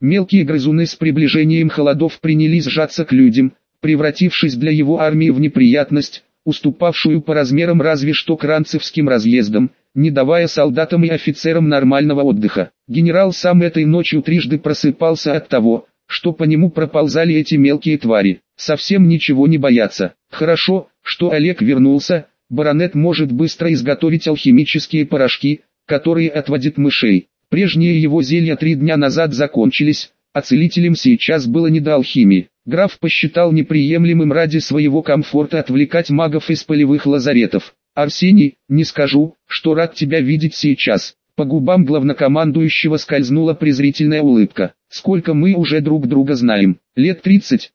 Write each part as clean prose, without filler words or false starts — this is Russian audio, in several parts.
Мелкие грызуны с приближением холодов принялись сжаться к людям, превратившись для его армии в неприятность, уступавшую по размерам разве что кранцевским разъездам, не давая солдатам и офицерам нормального отдыха. Генерал сам этой ночью трижды просыпался от того, что по нему проползали эти мелкие твари. Совсем ничего не бояться. Хорошо, что Олег вернулся, баронет может быстро изготовить алхимические порошки, которые отводят мышей. Прежние его зелья 3 дня назад закончились, а целителям сейчас было не до алхимии. Граф посчитал неприемлемым ради своего комфорта отвлекать магов из полевых лазаретов. «Арсений, не скажу, что рад тебя видеть сейчас». По губам главнокомандующего скользнула презрительная улыбка. «Сколько мы уже друг друга знаем?» «Лет 30,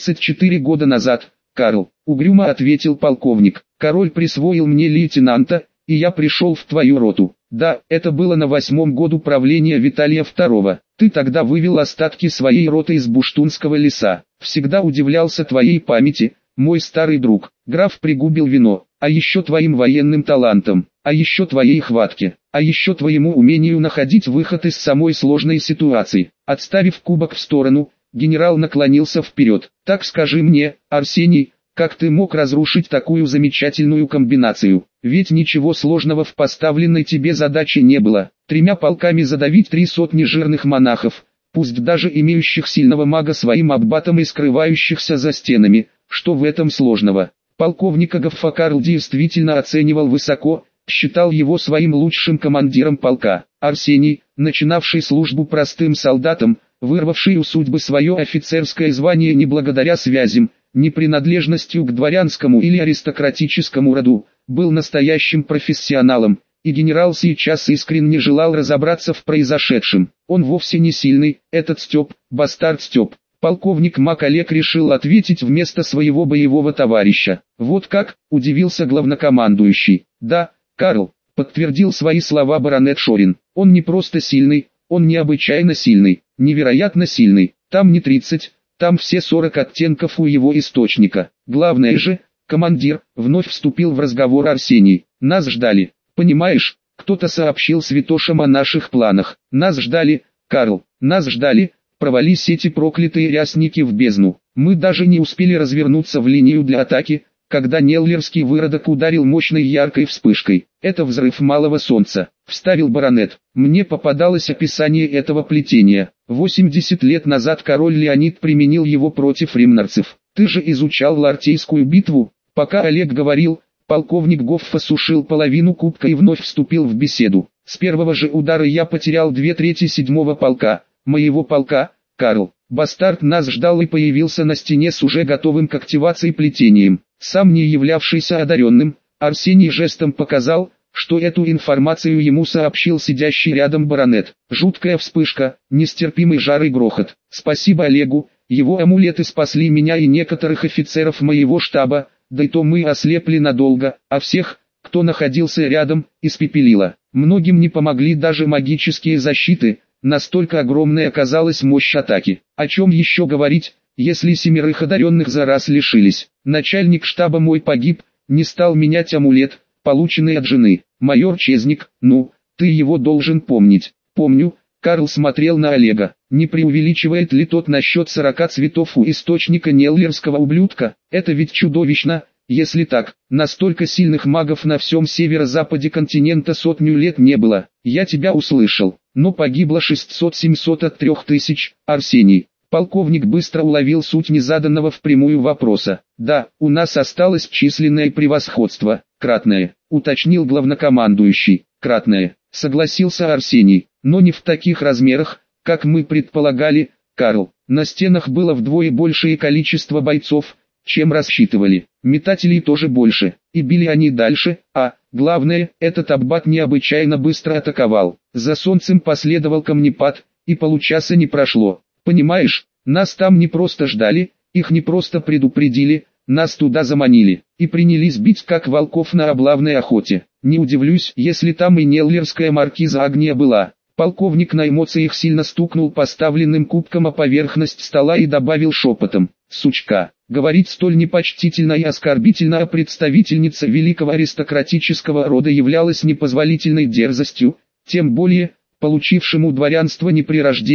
34 года назад, Карл», — угрюмо ответил полковник. «Король присвоил мне лейтенанта, и я пришел в твою роту. Да, это было на 8-м году правления Виталия II. Ты тогда вывел остатки своей роты из Буштунского леса. Всегда удивлялся твоей памяти, мой старый друг». Граф пригубил вино. «А еще твоим военным талантом, а еще твоей хватке, а еще твоему умению находить выход из самой сложной ситуации». Отставив кубок в сторону, генерал наклонился вперед. «Так скажи мне, Арсений, как ты мог разрушить такую замечательную комбинацию? Ведь ничего сложного в поставленной тебе задаче не было. 3 полками задавить 3 сотни жирных монахов, пусть даже имеющих сильного мага своим аббатом и скрывающихся за стенами. Что в этом сложного?» Полковника Гоффа Карл действительно оценивал высоко, считал его своим лучшим командиром полка. Арсений, начинавший службу простым солдатом, вырвавший у судьбы свое офицерское звание не благодаря связям, не принадлежностью к дворянскому или аристократическому роду, был настоящим профессионалом, и генерал сейчас искренне желал разобраться в произошедшем. Он вовсе не сильный, этот Степ, бастард Степ. Полковник Мак Олег решил ответить вместо своего боевого товарища. «Вот как?» – удивился главнокомандующий. «Да, Карл», – подтвердил свои слова баронет Шорин. «Он не просто сильный, он необычайно сильный, невероятно сильный. Там не 30, там все 40 оттенков у его источника. Главное же, командир», – вновь вступил в разговор Арсений. «Нас ждали. Понимаешь, кто-то сообщил святошам о наших планах. Нас ждали, Карл, нас ждали». Провались эти проклятые рясники в бездну. Мы даже не успели развернуться в линию для атаки, когда Неллерский выродок ударил мощной яркой вспышкой. «Это взрыв малого солнца», — вставил баронет. «Мне попадалось описание этого плетения. 80 лет назад король Леонид применил его против римнарцев. Ты же изучал Лартейскую битву?» Пока Олег говорил, полковник Гофф осушил половину кубка и вновь вступил в беседу. «С первого же удара я потерял 2/3 7-го полка. Моего полка, Карл. Бастард нас ждал и появился на стене с уже готовым к активации плетением. Сам не являвшийся одаренным, Арсений жестом показал, что эту информацию ему сообщил сидящий рядом баронет. Жуткая вспышка, нестерпимый жар и грохот. Спасибо Олегу, его амулеты спасли меня и некоторых офицеров моего штаба, да и то мы ослепли надолго, а всех, кто находился рядом, испепелило. Многим не помогли даже магические защиты. Настолько огромной оказалась мощь атаки. О чем еще говорить, если 7 одаренных за раз лишились. Начальник штаба мой погиб, не стал менять амулет, полученный от жены. Майор Чезник, ну, ты его должен помнить. Помню. Карл смотрел на Олега. Не преувеличивает ли тот насчет 40 цветов у источника Неллерского ублюдка? Это ведь чудовищно. Если так, настолько сильных магов на всем северо-западе континента 100 лет не было. Я тебя услышал, но погибло 600-700 от 3000, Арсений. Полковник быстро уловил суть незаданного впрямую вопроса. «Да, у нас осталось численное превосходство, кратное», уточнил главнокомандующий. «Кратное», согласился Арсений, но не в таких размерах, как мы предполагали, Карл. На стенах было вдвое большее количество бойцов, чем рассчитывали. Метателей тоже больше, и били они дальше, а, главное, этот аббат необычайно быстро атаковал. За солнцем последовал камнепад, и получаса не прошло. Понимаешь, нас там не просто ждали, их не просто предупредили, нас туда заманили, и принялись бить как волков на облавной охоте. Не удивлюсь, если там и Неллерская маркиза Агния была. Полковник на эмоциях сильно стукнул поставленным кубком о поверхность стола и добавил шепотом: «Сучка». Говорить столь непочтительно и оскорбительно о представительнице великого аристократического рода являлось непозволительной дерзостью, тем более, получившему дворянство не при рождении,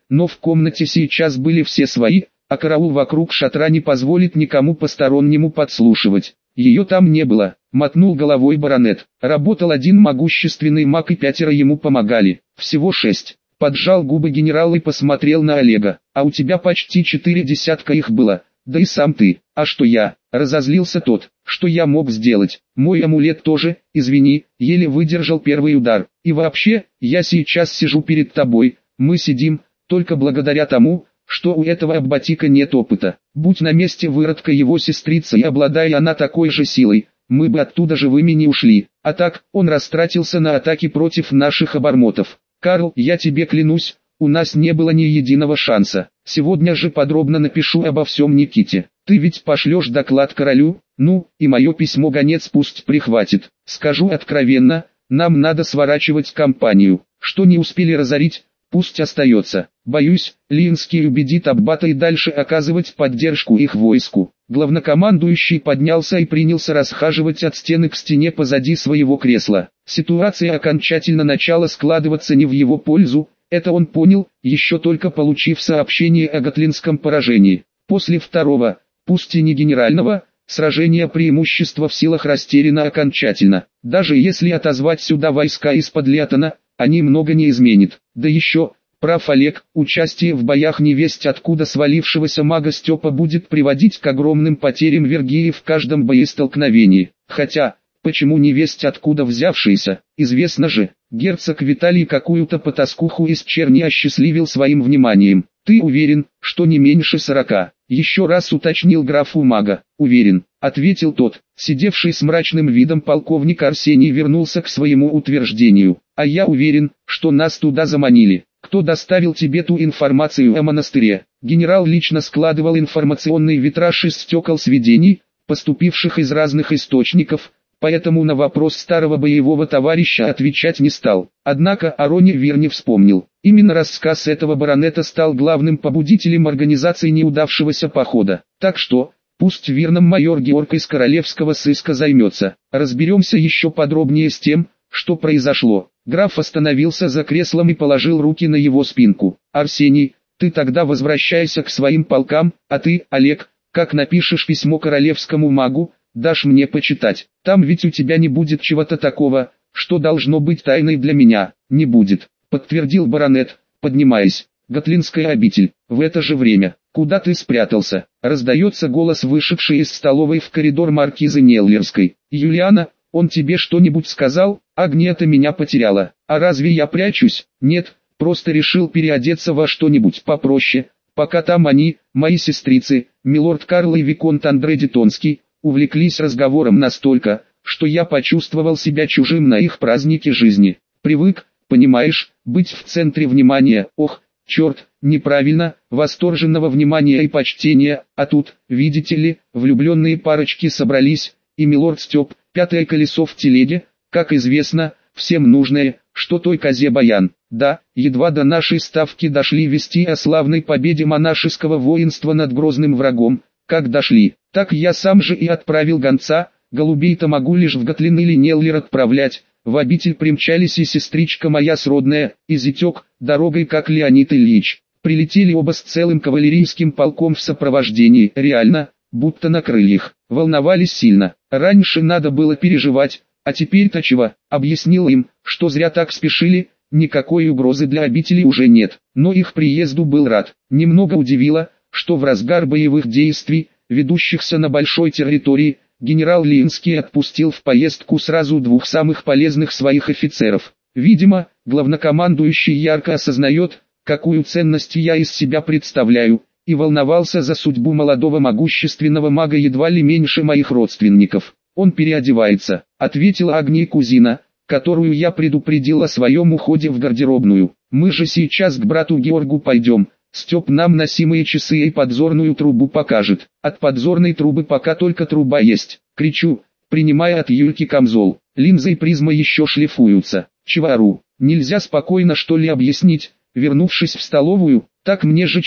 но в комнате сейчас были все свои, а караул вокруг шатра не позволит никому постороннему подслушивать. Ее там не было, мотнул головой баронет. Работал один могущественный маг и 5 ему помогали, всего 6. Поджал губы генерал и посмотрел на Олега. А у тебя почти 4 десятка их было, да и сам ты. А что я? Разозлился тот. Что я мог сделать? Мой амулет тоже, извини, еле выдержал первый удар. И вообще, я сейчас сижу перед тобой, мы сидим, только благодаря тому, что у этого аббатика нет опыта. Будь на месте выродка его сестрица и обладая она такой же силой, мы бы оттуда живыми не ушли. А так, он растратился на атаки против наших обормотов. Карл, я тебе клянусь, у нас не было ни единого шанса. Сегодня же подробно напишу обо всем Никите. Ты ведь пошлешь доклад королю, ну, и мое письмо гонец пусть прихватит. Скажу откровенно, нам надо сворачивать кампанию. Что не успели разорить, пусть остается. Боюсь, Линский убедит аббата и дальше оказывать поддержку их войску. Главнокомандующий поднялся и принялся расхаживать от стены к стене позади своего кресла. Ситуация окончательно начала складываться не в его пользу, это он понял, еще только получив сообщение о Готлинском поражении. После второго, пусть и не генерального, сражения преимущество в силах растеряно окончательно. Даже если отозвать сюда войска из-под Лиатона, они много не изменит. Да еще, прав Олег, участие в боях невесть откуда свалившегося мага Степа будет приводить к огромным потерям Вергилии в каждом боестолкновении. Хотя, почему невесть откуда взявшийся, известно же, герцог Виталий какую-то потаскуху из Черни осчастливил своим вниманием. Ты уверен, что не меньше 40? Еще раз уточнил граф у мага. Уверен, ответил тот. Сидевший с мрачным видом полковник Арсений вернулся к своему утверждению. А я уверен, что нас туда заманили. Кто доставил тебе ту информацию о монастыре? Генерал лично складывал информационный витраж из стекол сведений, поступивших из разных источников, поэтому на вопрос старого боевого товарища отвечать не стал. Однако о Роне Вир не вспомнил. Именно рассказ этого баронета стал главным побудителем организации неудавшегося похода. Так что, пусть Вирном майор Георг из королевского сыска займется. Разберемся еще подробнее с тем, что произошло. Граф остановился за креслом и положил руки на его спинку. Арсений, ты тогда возвращайся к своим полкам, а ты, Олег, как напишешь письмо королевскому магу, дашь мне почитать. Там ведь у тебя не будет чего-то такого, что должно быть тайной для меня. Не будет, подтвердил баронет, поднимаясь. Готлинская обитель. В это же время. Куда ты спрятался? Раздается голос вышедшей из столовой в коридор маркизы Неллерской. Юлиана, он тебе что-нибудь сказал? Агнета меня потеряла. А разве я прячусь? Нет, просто решил переодеться во что-нибудь попроще. Пока там они, мои сестрицы, милорд Карл и виконт Андре Детонский, увлеклись разговором настолько, что я почувствовал себя чужим на их празднике жизни. Привык, понимаешь, быть в центре внимания. Ох, черт, неправильно, восторженного внимания и почтения, а тут, видите ли, влюбленные парочки собрались, и милорд Степ, пятое колесо в телеге, как известно, всем нужное, что той козе баян. Да, едва до нашей ставки дошли вести о славной победе монашеского воинства над грозным врагом, как дошли, так я сам же и отправил гонца, голубей-то могу лишь в Готлин или Неллер отправлять, в обитель примчались и сестричка моя сродная, и зятек, дорогой как Леонид Ильич. Прилетели оба с целым кавалерийским полком в сопровождении, реально, будто на крыльях, волновались сильно. Раньше надо было переживать, а теперь-то чего, объяснил им, что зря так спешили, никакой угрозы для обители уже нет, но их приезду был рад. Немного удивило, что в разгар боевых действий, ведущихся на большой территории, генерал Линский отпустил в поездку сразу 2 самых полезных своих офицеров. Видимо, главнокомандующий ярко осознает, какую ценность я из себя представляю, и волновался за судьбу молодого могущественного мага едва ли меньше моих родственников. Он переодевается, ответила Агния кузина, которую я предупредил о своем уходе в гардеробную. Мы же сейчас к брату Георгу пойдем. Степ нам носимые часы и подзорную трубу покажет. От подзорной трубы пока только труба есть. Кричу, принимая от Юльки камзол. Линза и призма еще шлифуются. Чего ору? Нельзя спокойно что ли объяснить? Вернувшись в столовую, так мне же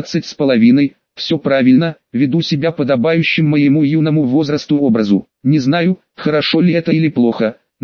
14,5, все правильно, веду себя подобающим моему юному возрасту образу. Не знаю, хорошо ли это или плохо,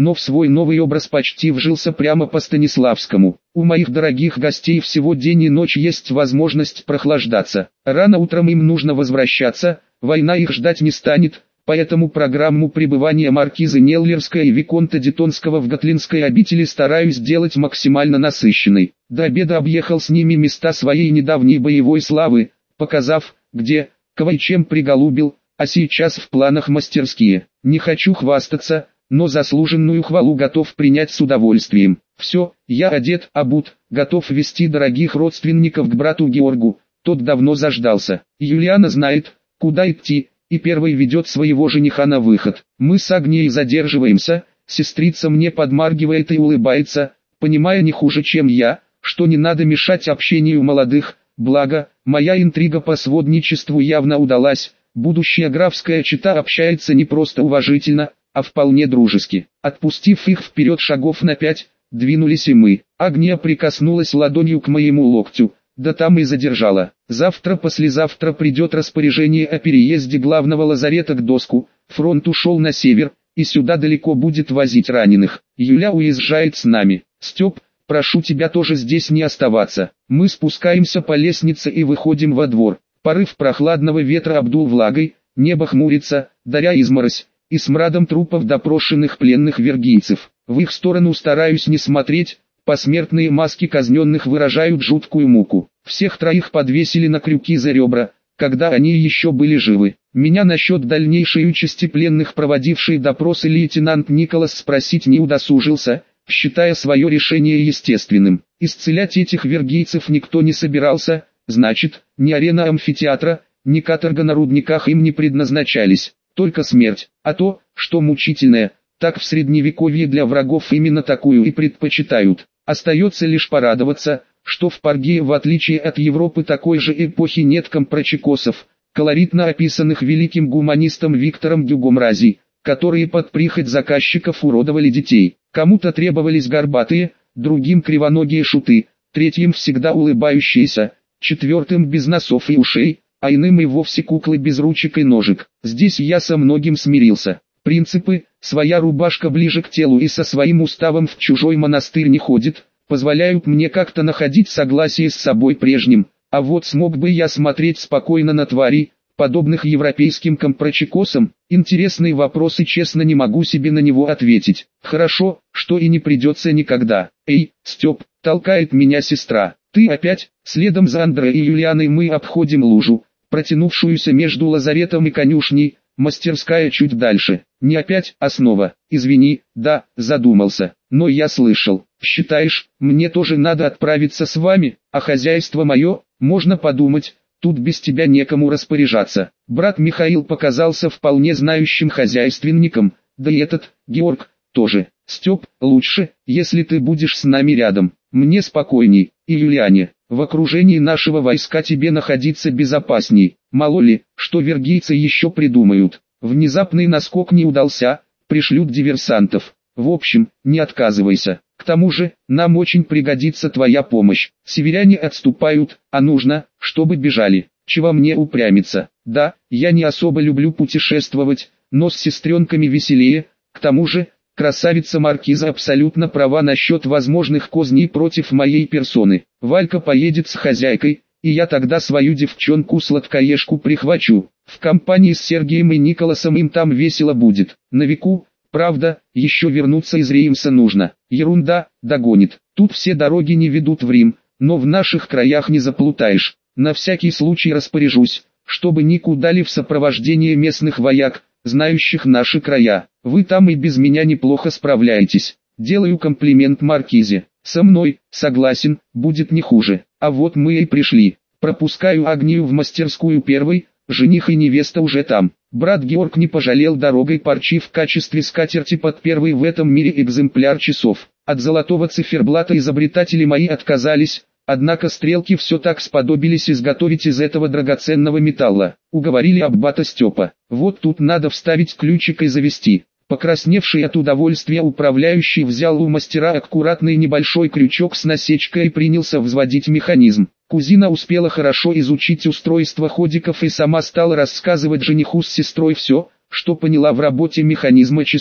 но в свой новый образ почти вжился прямо по Станиславскому. У моих дорогих гостей всего день и ночь есть возможность прохлаждаться. Рано утром им нужно возвращаться, война их ждать не станет, поэтому программу пребывания маркизы Неллерской и виконта Детонского в Готлинской обители стараюсь сделать максимально насыщенной. До обеда объехал с ними места своей недавней боевой славы, показав, где, кого и чем приголубил, а сейчас в планах мастерские. Не хочу хвастаться, но заслуженную хвалу готов принять с удовольствием. Все, я одет, обут, готов вести дорогих родственников к брату Георгу, тот давно заждался. Юлиана знает, куда идти, и первой ведет своего жениха на выход. Мы с Агнией задерживаемся, сестрица мне подмаргивает и улыбается, понимая не хуже чем я, что не надо мешать общению молодых, благо, моя интрига по сводничеству явно удалась, будущая графская чета общается не просто уважительно, а вполне дружески. Отпустив их вперед шагов на 5, двинулись и мы. Агния прикоснулась ладонью к моему локтю, да там и задержала. Завтра-послезавтра придет распоряжение о переезде главного лазарета к Доску, фронт ушел на север, и сюда далеко будет возить раненых. Юля уезжает с нами. Степ, прошу тебя тоже здесь не оставаться. Мы спускаемся по лестнице и выходим во двор. Порыв прохладного ветра обдул влагой, небо хмурится, даря изморозь, и смрадом трупов допрошенных пленных вергийцев. В их сторону стараюсь не смотреть, посмертные маски казненных выражают жуткую муку. Всех троих подвесили на крюки за ребра, когда они еще были живы. Меня насчет дальнейшей участи пленных проводивший допросы лейтенант Николас спросить не удосужился, считая свое решение естественным. Исцелять этих вергийцев никто не собирался, значит, ни арена амфитеатра, ни каторга на рудниках им не предназначались. Только смерть, а то, что мучительное, так в средневековье для врагов именно такую и предпочитают. Остается лишь порадоваться, что в Паргее в отличие от Европы такой же эпохи нет компрочекосов, колоритно описанных великим гуманистом Виктором Гюго Мрази, которые под прихоть заказчиков уродовали детей. Кому-то требовались горбатые, другим кривоногие шуты, третьим всегда улыбающиеся, четвертым без носов и ушей, а иным и вовсе куклы без ручек и ножек. Здесь я со многим смирился. Принципы, своя рубашка ближе к телу и со своим уставом в чужой монастырь не ходит, позволяют мне как-то находить согласие с собой прежним, а вот смог бы я смотреть спокойно на тварей, подобных европейским компрочекосам? Интересный вопрос и честно не могу себе на него ответить. Хорошо, что и не придется никогда. Эй, Степ, толкает меня сестра. Ты опять? Следом за Андре и Юлианой мы обходим лужу, протянувшуюся между лазаретом и конюшней, мастерская чуть дальше. Не опять, а снова. Извини, да, задумался. Но я слышал. Считаешь, мне тоже надо отправиться с вами, а хозяйство мое, можно подумать, тут без тебя некому распоряжаться. Брат Михаил показался вполне знающим хозяйственником, да и этот, Георг, тоже. Степ, лучше, если ты будешь с нами рядом. Мне спокойней, и Юлиане, в окружении нашего войска тебе находиться безопасней. Мало ли, что вергийцы еще придумают. Внезапный наскок не удался, пришлют диверсантов. В общем, не отказывайся. К тому же, нам очень пригодится твоя помощь. Северяне отступают, а нужно, чтобы бежали. Чего мне упрямиться? Да, я не особо люблю путешествовать, но с сестренками веселее. К тому же, красавица Маркиза абсолютно права насчет возможных козней против моей персоны. Валька поедет с хозяйкой, и я тогда свою девчонку-сладкоежку прихвачу. В компании с Сергеем и Николасом им там весело будет. На веку, правда, еще вернуться из Реймса нужно. Ерунда, догонит. Тут все дороги не ведут в Рим, но в наших краях не заплутаешь. На всякий случай распоряжусь, чтобы никуда ли в сопровождении местных вояк, знающих наши края. Вы там и без меня неплохо справляетесь. Делаю комплимент Маркизе. Со мной, согласен, будет не хуже. А вот мы и пришли. Пропускаю Агнию в мастерскую первой, жених и невеста уже там. Брат Георг не пожалел дорогой парчи в качестве скатерти под первый в этом мире экземпляр часов. От золотого циферблата изобретатели мои отказались, однако стрелки все так сподобились изготовить из этого драгоценного металла. Уговорили аббата Степа. Вот тут надо вставить ключик и завести. Покрасневший от удовольствия управляющий взял у мастера аккуратный небольшой крючок с насечкой и принялся взводить механизм. Кузина успела хорошо изучить устройство ходиков и сама стала рассказывать жениху с сестрой все, что поняла в работе механизма часов.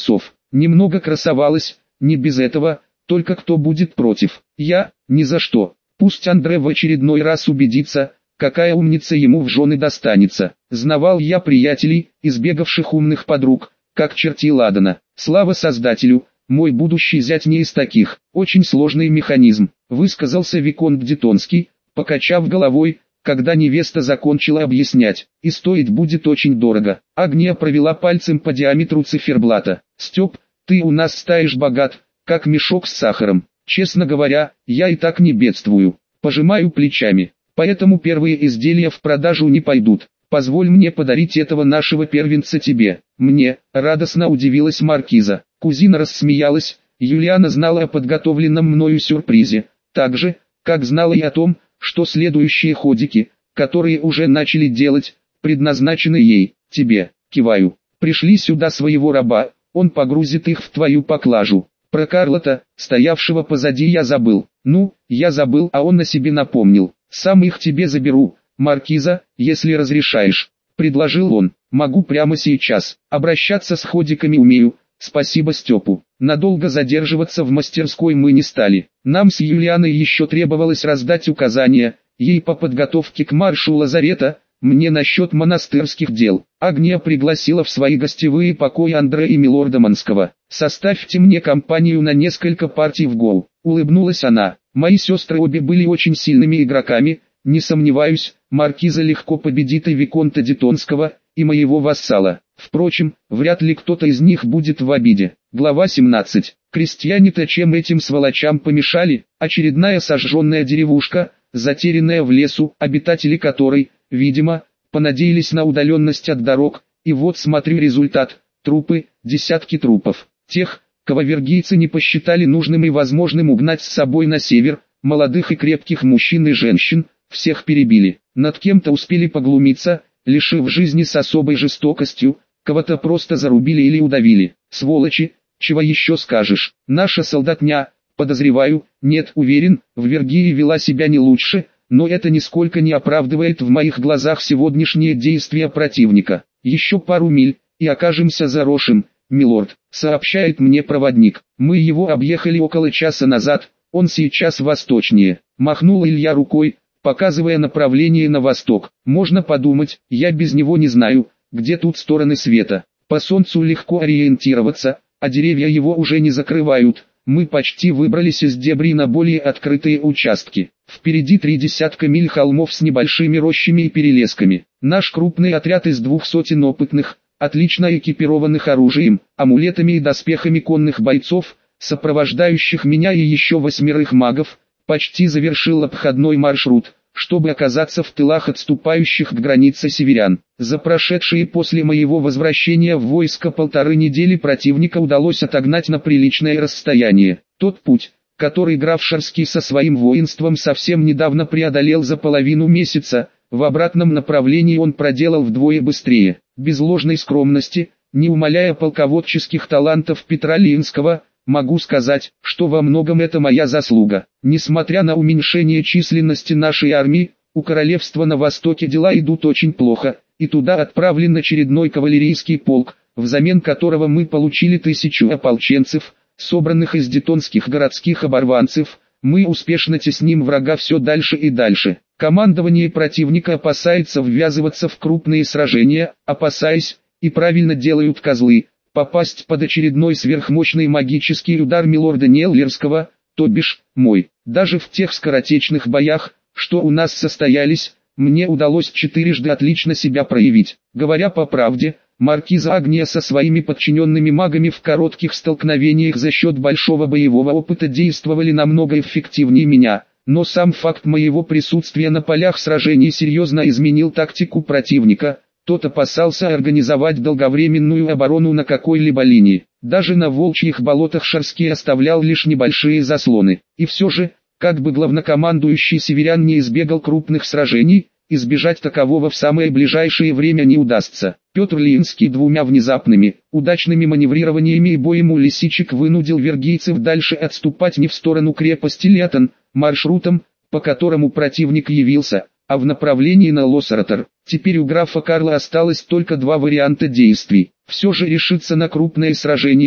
немного красовалась, не без этого, только кто будет против? Я, ни за что. Пусть Андре в очередной раз убедится, какая умница ему в жены достанется. Знавал я приятелей, избегавших умных подруг, как черти ладана. Слава создателю, мой будущий зять не из таких. Очень сложный механизм, высказался виконт Дитонский, покачав головой, когда невеста закончила объяснять. И стоить будет очень дорого. Агния провела пальцем по диаметру циферблата. Степ, ты у нас стаешь богат, как мешок с сахаром. Честно говоря, я и так не бедствую. Пожимаю плечами. Поэтому первые изделия в продажу не пойдут. Позволь мне подарить этого нашего первенца тебе. Мне, радостно удивилась маркиза. Кузина рассмеялась. Юлиана знала о подготовленном мною сюрпризе. Так же, как знала и о том, что следующие ходики, которые уже начали делать, предназначены ей, тебе. Киваю. Пришли сюда своего раба, он погрузит их в твою поклажу. Про Карлота, стоявшего позади, я забыл. Ну, я забыл, а он на себе напомнил. Сам их тебе заберу, маркиза, если разрешаешь. Предложил он. Могу прямо сейчас. Обращаться с ходиками умею. Спасибо Степу. Надолго задерживаться в мастерской мы не стали. Нам с Юлианой еще требовалось раздать указания, ей по подготовке к маршу лазарета, мне насчет монастырских дел. Агния пригласила в свои гостевые покои Андре и милорда Манского. «Составьте мне компанию на несколько партий в гол». Улыбнулась она. «Мои сестры обе были очень сильными игроками, не сомневаюсь, маркиза легко победит и виконта Дитонского, и моего вассала. Впрочем, вряд ли кто-то из них будет в обиде». Глава 17. Крестьяне-то чем этим сволочам помешали? Очередная сожженная деревушка, затерянная в лесу, обитатели которой, видимо, понадеялись на удаленность от дорог, и вот смотрю результат: трупы, десятки трупов. Тех, кого вергийцы не посчитали нужным и возможным угнать с собой на север, молодых и крепких мужчин и женщин, всех перебили. Над кем-то успели поглумиться, лишив жизни с особой жестокостью, кого-то просто зарубили или удавили. Сволочи, чего еще скажешь. Наша солдатня, подозреваю, нет, уверен, в Вергии вела себя не лучше, но это нисколько не оправдывает в моих глазах сегодняшние действия противника. Еще пару миль, и окажемся за Рошем, милорд, сообщает мне проводник. Мы его объехали около часа назад, он сейчас восточнее. Махнул Илья рукой, показывая направление на восток. Можно подумать, я без него не знаю, где тут стороны света. По солнцу легко ориентироваться, а деревья его уже не закрывают. Мы почти выбрались из дебри на более открытые участки. Впереди 30 миль холмов с небольшими рощами и перелесками. Наш крупный отряд из 200 опытных, отлично экипированных оружием, амулетами и доспехами конных бойцов, сопровождающих меня и еще 8 магов, почти завершил обходной маршрут, чтобы оказаться в тылах отступающих к границе северян. За прошедшие после моего возвращения в войско 1,5 недели противника удалось отогнать на приличное расстояние. Тот путь, который граф Шарский со своим воинством совсем недавно преодолел за половину месяца, в обратном направлении он проделал вдвое быстрее. Без ложной скромности, не умаляя полководческих талантов Петра Линского, могу сказать, что во многом это моя заслуга. Несмотря на уменьшение численности нашей армии, у королевства на востоке дела идут очень плохо, и туда отправлен очередной кавалерийский полк, взамен которого мы получили 1000 ополченцев, собранных из дитонских городских оборванцев. Мы успешно тесним врага все дальше и дальше. Командование противника опасается ввязываться в крупные сражения, опасаясь, и правильно делают козлы, попасть под очередной сверхмощный магический удар милорда Неллерского, то бишь, мой. Даже в тех скоротечных боях, что у нас состоялись, мне удалось 4 отлично себя проявить. Говоря по правде, маркиза Агния со своими подчиненными магами в коротких столкновениях за счет большого боевого опыта действовали намного эффективнее меня, но сам факт моего присутствия на полях сражений серьезно изменил тактику противника. Тот опасался организовать долговременную оборону на какой-либо линии. Даже на волчьих болотах Шарский оставлял лишь небольшие заслоны. И все же, как бы главнокомандующий северян не избегал крупных сражений, избежать такового в самое ближайшее время не удастся. Петр Линский 2 внезапными, удачными маневрированиями и боем у лисичек вынудил вергийцев дальше отступать не в сторону крепости Летон, маршрутом, по которому противник явился, а в направлении на Лосаратор. Теперь у графа Карла осталось только 2 варианта действий. Все же решиться на крупное сражение,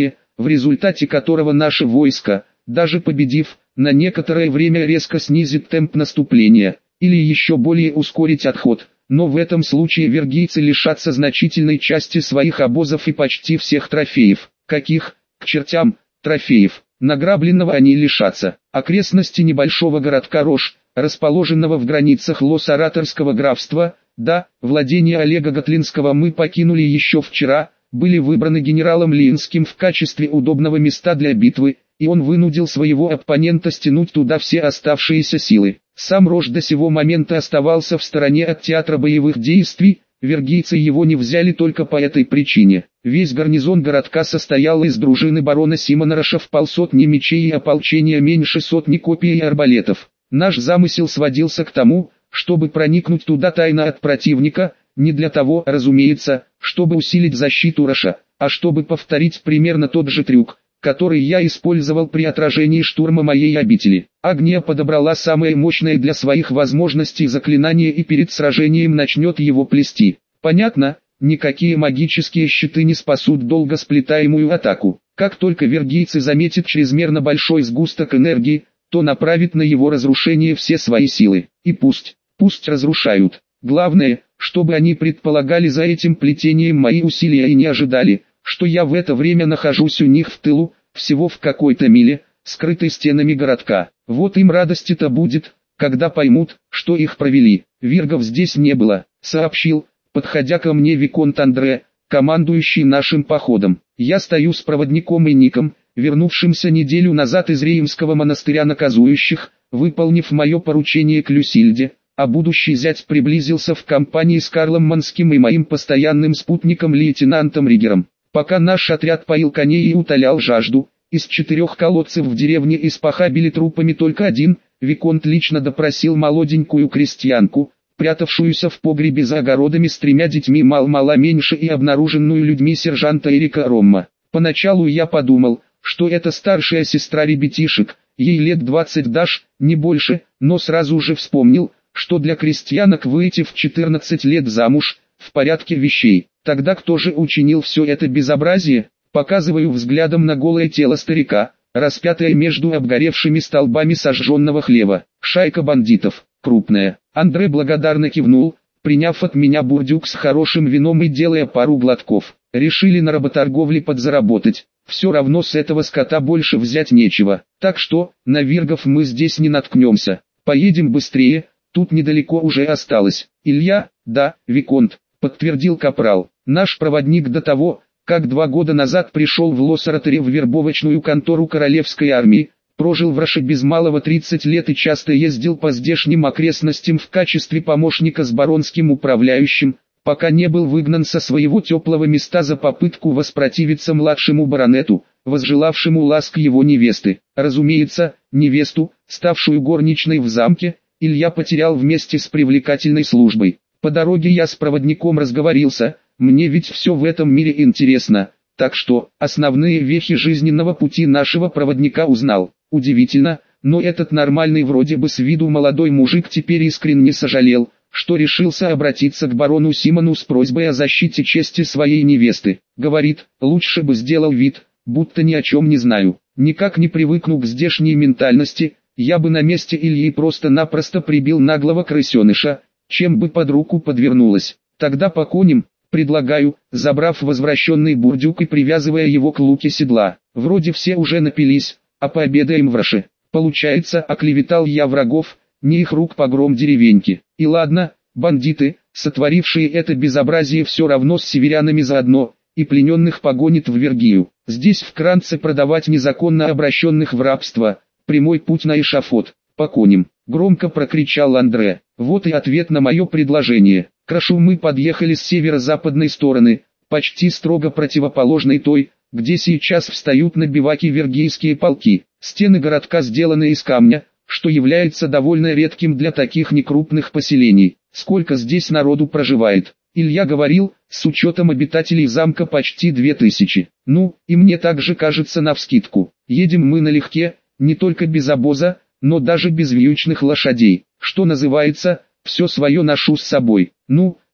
в результате которого наше войско, даже победив, на некоторое время резко снизит темп наступления, или еще более ускорить отход, но в этом случае вергийцы лишатся значительной части своих обозов и почти всех трофеев. Каких, к чертям, трофеев? Награбленного они лишатся. Окрестности небольшого городка Рож, расположенного в границах Лос-Ораторского графства, да, владение Олега Готлинского мы покинули еще вчера, были выбраны генералом Линским в качестве удобного места для битвы, и он вынудил своего оппонента стянуть туда все оставшиеся силы. Сам Рож до сего момента оставался в стороне от театра боевых действий, вергийцы его не взяли только по этой причине. Весь гарнизон городка состоял из дружины барона Симона Роша в полсотни мечей и ополчения меньше сотни копий и арбалетов. Наш замысел сводился к тому, чтобы проникнуть туда тайно от противника, не для того, разумеется, чтобы усилить защиту Роша, а чтобы повторить примерно тот же трюк, который я использовал при отражении штурма моей обители. Агния подобрала самое мощное для своих возможностей заклинание и перед сражением начнет его плести. Понятно, никакие магические щиты не спасут долго сплетаемую атаку. Как только вергийцы заметят чрезмерно большой сгусток энергии, то направит на его разрушение все свои силы. И пусть разрушают. Главное, чтобы они предполагали за этим плетением мои усилия и не ожидали, что я в это время нахожусь у них в тылу, всего в какой-то миле, скрытой стенами городка. Вот им радости-то будет, когда поймут, что их провели. Виргов здесь не было, сообщил, подходя ко мне виконт Андре, командующий нашим походом. Я стою с проводником и Ником, вернувшимся неделю назад из Реймского монастыря наказующих, выполнив мое поручение к Люсильде, а будущий зять приблизился в компании с Карлом Манским и моим постоянным спутником лейтенантом Ригером. Пока наш отряд поил коней и утолял жажду, из 4 колодцев в деревне испохабили трупами только один, виконт лично допросил молоденькую крестьянку, прятавшуюся в погребе за огородами с 3 детьми мало меньше и обнаруженную людьми сержанта Эрика Ромма. Поначалу я подумал, что это старшая сестра ребятишек, ей лет 20 дашь, не больше, но сразу же вспомнил, что для крестьянок выйти в 14 лет замуж, в порядке вещей. Тогда кто же учинил все это безобразие? Показываю взглядом на голое тело старика, распятое между обгоревшими столбами сожженного хлева. Шайка бандитов, крупная. Андре благодарно кивнул, приняв от меня бурдюк с хорошим вином и делая пару глотков. Решили на работорговле подзаработать. Все равно с этого скота больше взять нечего. Так что, на виргов мы здесь не наткнемся. Поедем быстрее, тут недалеко уже осталось. Илья, да, виконт, подтвердил капрал. Наш проводник до того, как 2 года назад пришел в Лос-Ораторе в вербовочную контору королевской армии, прожил в Роше без малого 30 лет и часто ездил по здешним окрестностям в качестве помощника с баронским управляющим, пока не был выгнан со своего теплого места за попытку воспротивиться младшему баронету, возжелавшему ласк его невесты. Разумеется, невесту, ставшую горничной в замке, Илья потерял вместе с привлекательной службой. По дороге я с проводником разговорился, мне ведь все в этом мире интересно, так что основные вехи жизненного пути нашего проводника узнал. Удивительно, но этот нормальный вроде бы с виду молодой мужик теперь искренне сожалел, что решился обратиться к барону Симону с просьбой о защите чести своей невесты. Говорит, лучше бы сделал вид, будто ни о чем не знаю. Никак не привыкну к здешней ментальности, я бы на месте Ильи просто-напросто прибил наглого крысеныша, чем бы под руку подвернулось. Тогда по коням, предлагаю, забрав возвращенный бурдюк и привязывая его к луке седла. Вроде все уже напились, а пообедаем в Роше. Получается, оклеветал я врагов, не их рук погром деревеньки. И ладно, бандиты, сотворившие это безобразие все равно с северянами заодно, и плененных погонит в Вергию. Здесь в Кранце продавать незаконно обращенных в рабство, прямой путь на эшафот. По коням, громко прокричал Андре. Вот и ответ на мое предложение. К Рошу мы подъехали с северо-западной стороны, почти строго противоположной той, где сейчас встают на биваки вергийские полки. Стены городка сделаны из камня, что является довольно редким для таких некрупных поселений. Сколько здесь народу проживает? Илья говорил, с учетом обитателей замка почти 2000. Ну, и мне также кажется навскидку. Едем мы налегке, не только без обоза, но даже без вьючных лошадей. Что называется, все свое ношу с собой. Ну,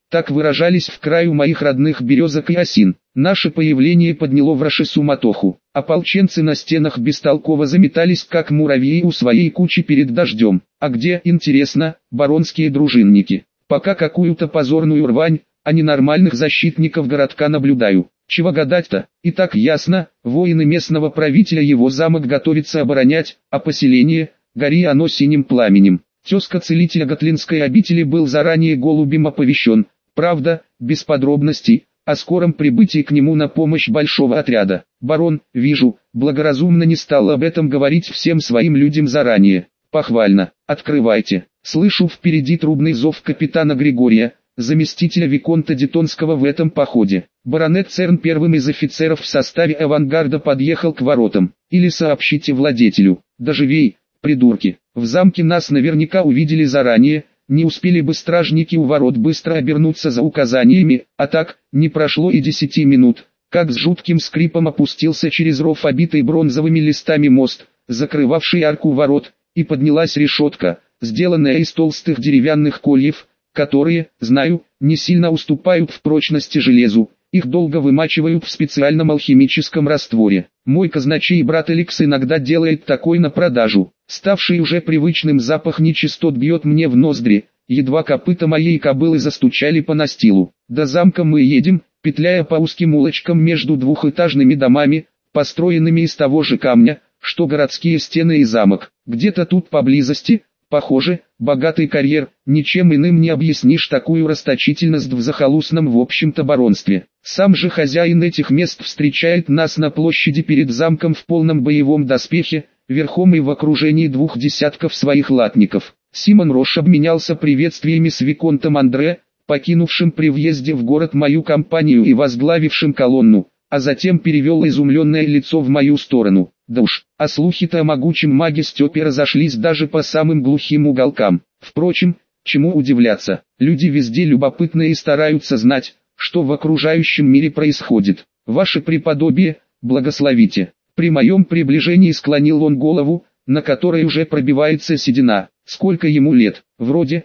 Так выражались в краю моих родных березок и осин. Наше появление подняло в Раше суматоху. Ополченцы на стенах бестолково заметались, как муравьи у своей кучи перед дождем. А где, интересно, баронские дружинники? Пока какую-то позорную рвань, а не нормальных защитников городка наблюдаю. Чего гадать-то? И так ясно, воины местного правителя его замок готовятся оборонять, а поселение, гори оно синим пламенем. Тезка целителя Готлинской обители был заранее голубем оповещен, правда, без подробностей, о скором прибытии к нему на помощь большого отряда. Барон, вижу, благоразумно не стал об этом говорить всем своим людям заранее. Похвально. Открывайте. Слышу впереди трубный зов капитана Григория, заместителя виконта Детонского в этом походе. Баронет Церн первым из офицеров в составе авангарда подъехал к воротам. Или сообщите владетелю. Да живей, придурки. В замке нас наверняка увидели заранее, не успели бы стражники у ворот быстро обернуться за указаниями, а так, не прошло и 10 минут, как с жутким скрипом опустился через ров обитый бронзовыми листами мост, закрывавший арку ворот, и поднялась решетка, сделанная из толстых деревянных кольев, которые, знаю, не сильно уступают в прочности железу. Их долго вымачивают в специальном алхимическом растворе. Мой казначей брат Алекс иногда делает такой на продажу. Ставший уже привычным запах нечистот бьет мне в ноздри, едва копыта моей кобылы застучали по настилу. До замка мы едем, петляя по узким улочкам между двухэтажными домами, построенными из того же камня, что городские стены и замок. Где-то тут поблизости, похоже, богатый карьер, ничем иным не объяснишь такую расточительность в захолустном в общем-то баронстве. Сам же хозяин этих мест встречает нас на площади перед замком в полном боевом доспехе, верхом и в окружении 2 десятков своих латников. Симон Рош обменялся приветствиями с виконтом Андре, покинувшим при въезде в город мою компанию и возглавившим колонну, а затем перевел изумленное лицо в мою сторону. Да уж, а слухи-то о могучем маге Степе разошлись даже по самым глухим уголкам. Впрочем, чему удивляться, люди везде любопытны и стараются знать, что в окружающем мире происходит. Ваше преподобие, благословите. При моем приближении склонил он голову, на которой уже пробивается седина. Сколько ему лет? Вроде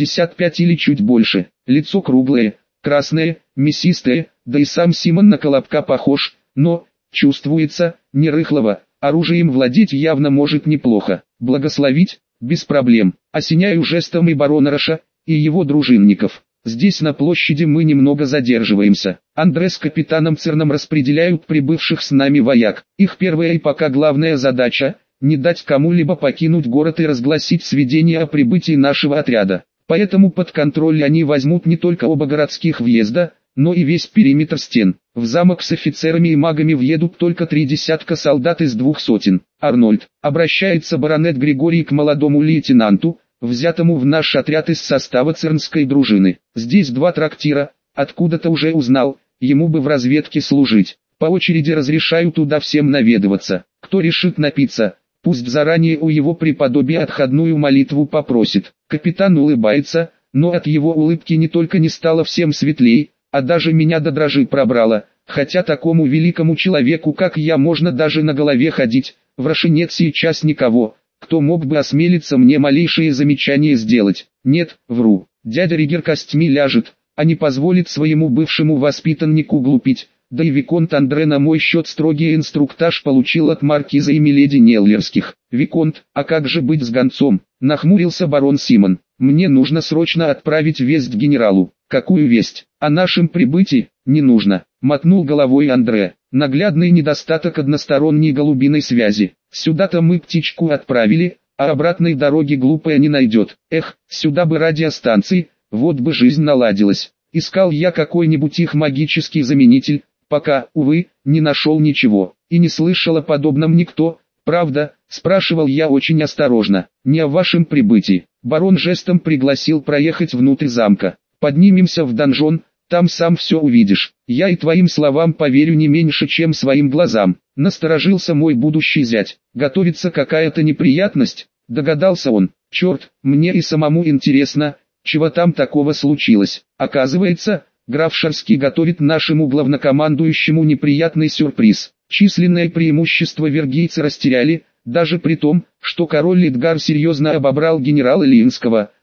55 или чуть больше. Лицо круглое, красное, мясистое, да и сам Симон на Колобка похож, но, чувствуется, не рыхлого. Оружием владеть явно может неплохо. Благословить? Без проблем. Осеняю жестом и барона Роша, и его дружинников. Здесь на площади мы немного задерживаемся. Андре с капитаном Церном распределяют прибывших с нами вояк. Их первая и пока главная задача – не дать кому-либо покинуть город и разгласить сведения о прибытии нашего отряда. Поэтому под контроль они возьмут не только оба городских въезда, но и весь периметр стен. В замок с офицерами и магами въедут только 3 десятка солдат из 200. Арнольд, обращается баронет Григорий к молодому лейтенанту, взятому в наш отряд из состава цернской дружины. Здесь 2 трактира, откуда-то уже узнал, ему бы в разведке служить. По очереди разрешаю туда всем наведываться. Кто решит напиться, пусть заранее у его преподобия отходную молитву попросит. Капитан улыбается, но от его улыбки не только не стало всем светлей, а даже меня до дрожи пробрало, хотя такому великому человеку, как я, можно даже на голове ходить. В Роше нет сейчас никого, кто мог бы осмелиться мне малейшее замечание сделать. Нет, вру, дядя Ригер костьми ляжет, а не позволит своему бывшему воспитаннику глупить. Да и виконт Андре на мой счет строгий инструктаж получил от маркиза и миледи Неллерских. Виконт, а как же быть с гонцом? Нахмурился барон Симон. Мне нужно срочно отправить весть генералу. Какую весть? О нашем прибытии? Не нужно. Мотнул головой Андре. Наглядный недостаток односторонней голубиной связи. Сюда-то мы птичку отправили, а обратной дороги глупая не найдет. Эх, сюда бы радиостанции, вот бы жизнь наладилась. Искал я какой-нибудь их магический заменитель, пока, увы, не нашел ничего. И не слышал о подобном никто. Правда, спрашивал я очень осторожно, не о вашем прибытии. Барон жестом пригласил проехать внутрь замка. Поднимемся в донжон, там сам все увидишь. Я и твоим словам поверю не меньше, чем своим глазам. Насторожился мой будущий зять. Готовится какая-то неприятность, догадался он. Черт, мне и самому интересно, чего там такого случилось. Оказывается, граф Шарский готовит нашему главнокомандующему неприятный сюрприз. Численное преимущество вергийцы растеряли, даже при том, что король Эдгар серьезно обобрал генерала Линского,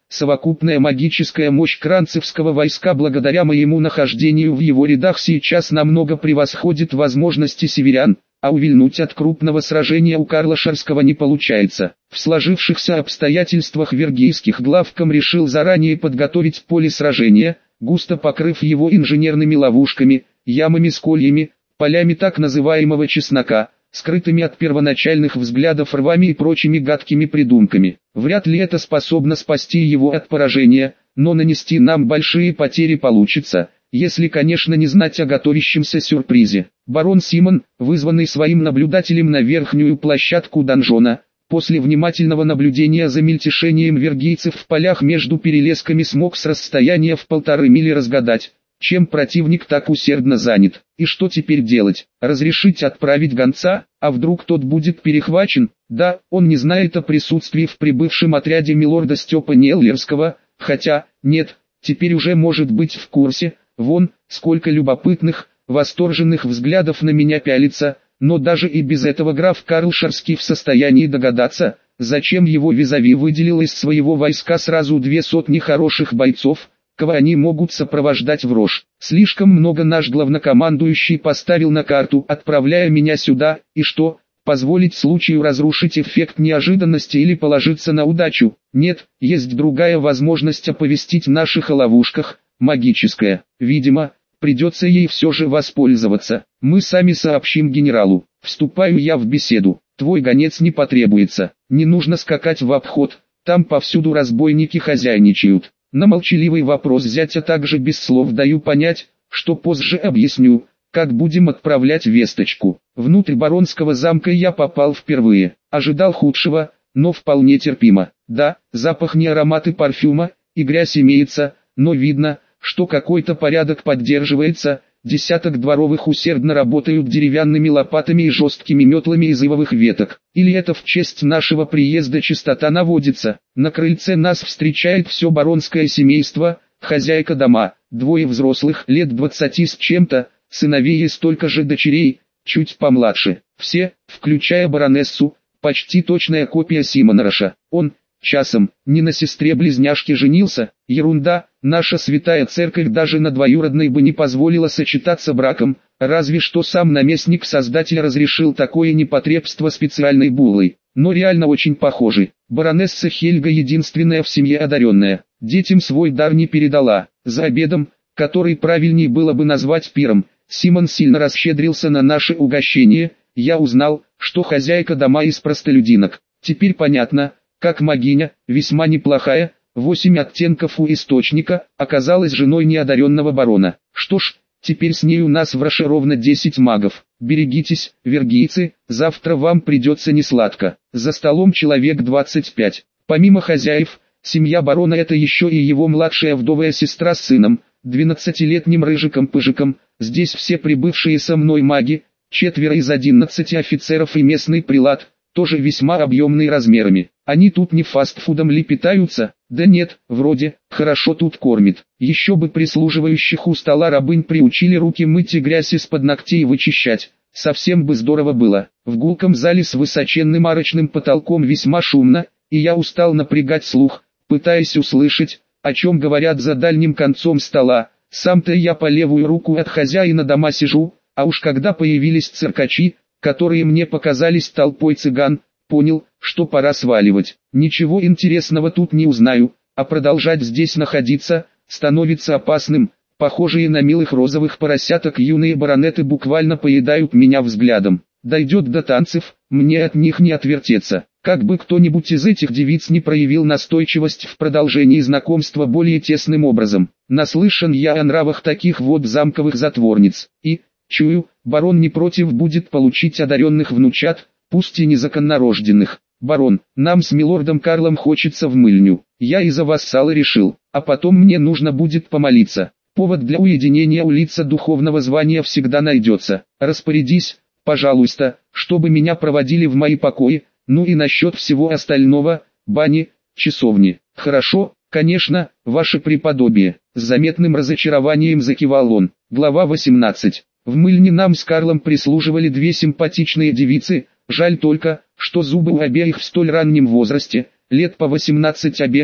совокупная магическая мощь кранцевского войска благодаря моему нахождению в его рядах сейчас намного превосходит возможности северян, а увильнуть от крупного сражения у Карла Шарского не получается. В сложившихся обстоятельствах вергийских главком решил заранее подготовить поле сражения, густо покрыв его инженерными ловушками, ямами с кольями, полями так называемого чеснока, скрытыми от первоначальных взглядов рвами и прочими гадкими придумками. Вряд ли это способно спасти его от поражения, но нанести нам большие потери получится, если, конечно, не знать о готовящемся сюрпризе. Барон Симон, вызванный своим наблюдателем на верхнюю площадку донжона, после внимательного наблюдения за мельтешением вергийцев в полях между перелесками смог с расстояния в 1,5 мили разгадать, чем противник так усердно занят. И что теперь делать? Разрешить отправить гонца, а вдруг тот будет перехвачен? Да, он не знает о присутствии в прибывшем отряде милорда Степа Неллерского, хотя, нет, теперь уже может быть в курсе. Вон, сколько любопытных, восторженных взглядов на меня пялится, но даже и без этого граф Карл Шарский в состоянии догадаться, зачем его визави выделил из своего войска сразу 200 хороших бойцов, кого они могут сопровождать в рожь. Слишком много наш главнокомандующий поставил на карту, отправляя меня сюда, и что, позволить случаю разрушить эффект неожиданности или положиться на удачу? Нет, есть другая возможность оповестить наших о ловушках, магическая. Видимо, придется ей все же воспользоваться. Мы сами сообщим генералу. Вступаю я в беседу. Твой гонец не потребуется. Не нужно скакать в обход, там повсюду разбойники хозяйничают. На молчаливый вопрос зятя также без слов даю понять, что позже объясню, как будем отправлять весточку. Внутрь баронского замка я попал впервые. Ожидал худшего, но вполне терпимо. Да, запах не ароматы парфюма, и грязь имеется, но видно, что какой-то порядок поддерживается. Десяток дворовых усердно работают деревянными лопатами и жесткими метлами из ивовых веток. Или это в честь нашего приезда чистота наводится. На крыльце нас встречает все баронское семейство, хозяйка дома, двое взрослых лет 20 с чем-то, сыновей и столько же дочерей, чуть помладше. Все, включая баронессу, почти точная копия Симонораша. Он, часом, не на сестре-близняшке женился? Ерунда, наша святая церковь даже на двоюродной бы не позволила сочетаться браком, разве что сам наместник Создателя разрешил такое непотребство специальной буллой. Но реально очень похожи. Баронесса Хельга единственная в семье одаренная, детям свой дар не передала. За обедом, который правильнее было бы назвать пиром, Симон сильно расщедрился на наше угощение. Я узнал, что хозяйка дома из простолюдинок. Теперь понятно, как магиня, весьма неплохая, 8 оттенков у источника, оказалась женой неодаренного барона. Что ж, теперь с ней у нас в Роше ровно 10 магов. Берегитесь, вергийцы, завтра вам придется несладко. За столом человек 25. Помимо хозяев, семья барона это еще и его младшая вдовая сестра с сыном, 12-летним рыжиком-пыжиком. Здесь все прибывшие со мной маги, 4 из 11 офицеров и местный прилад, тоже весьма объемные размерами. Они тут не фастфудом ли питаются? Да нет, вроде, хорошо тут кормит. Еще бы прислуживающих у стола рабынь приучили руки мыть и грязь из-под ногтей вычищать. Совсем бы здорово было. В гулком зале с высоченным арочным потолком весьма шумно, и я устал напрягать слух, пытаясь услышать, о чем говорят за дальним концом стола. Сам-то я по левую руку от хозяина дома сижу, а уж когда появились циркачи, которые мне показались толпой цыган, понял, что пора сваливать. Ничего интересного тут не узнаю, а продолжать здесь находиться, становится опасным. Похожие на милых розовых поросяток юные баронеты буквально поедают меня взглядом. Дойдет до танцев, мне от них не отвертеться. Как бы кто-нибудь из этих девиц не проявил настойчивость в продолжении знакомства более тесным образом. Наслышан я о нравах таких вот замковых затворниц. И, чую, барон не против будет получить одаренных внучат, пусть и незаконнорожденных. Барон, нам с милордом Карлом хочется в мыльню. Я из-за вассала решил, а потом мне нужно будет помолиться. Повод для уединения у лица духовного звания всегда найдется. Распорядись, пожалуйста, чтобы меня проводили в мои покои, ну и насчет всего остального, бани, часовни. Хорошо, конечно, ваше преподобие. С заметным разочарованием закивал он. Глава 18. В мыльне нам с Карлом прислуживали две симпатичные девицы, жаль только, что зубы у обеих в столь раннем возрасте, лет по 18 обеим,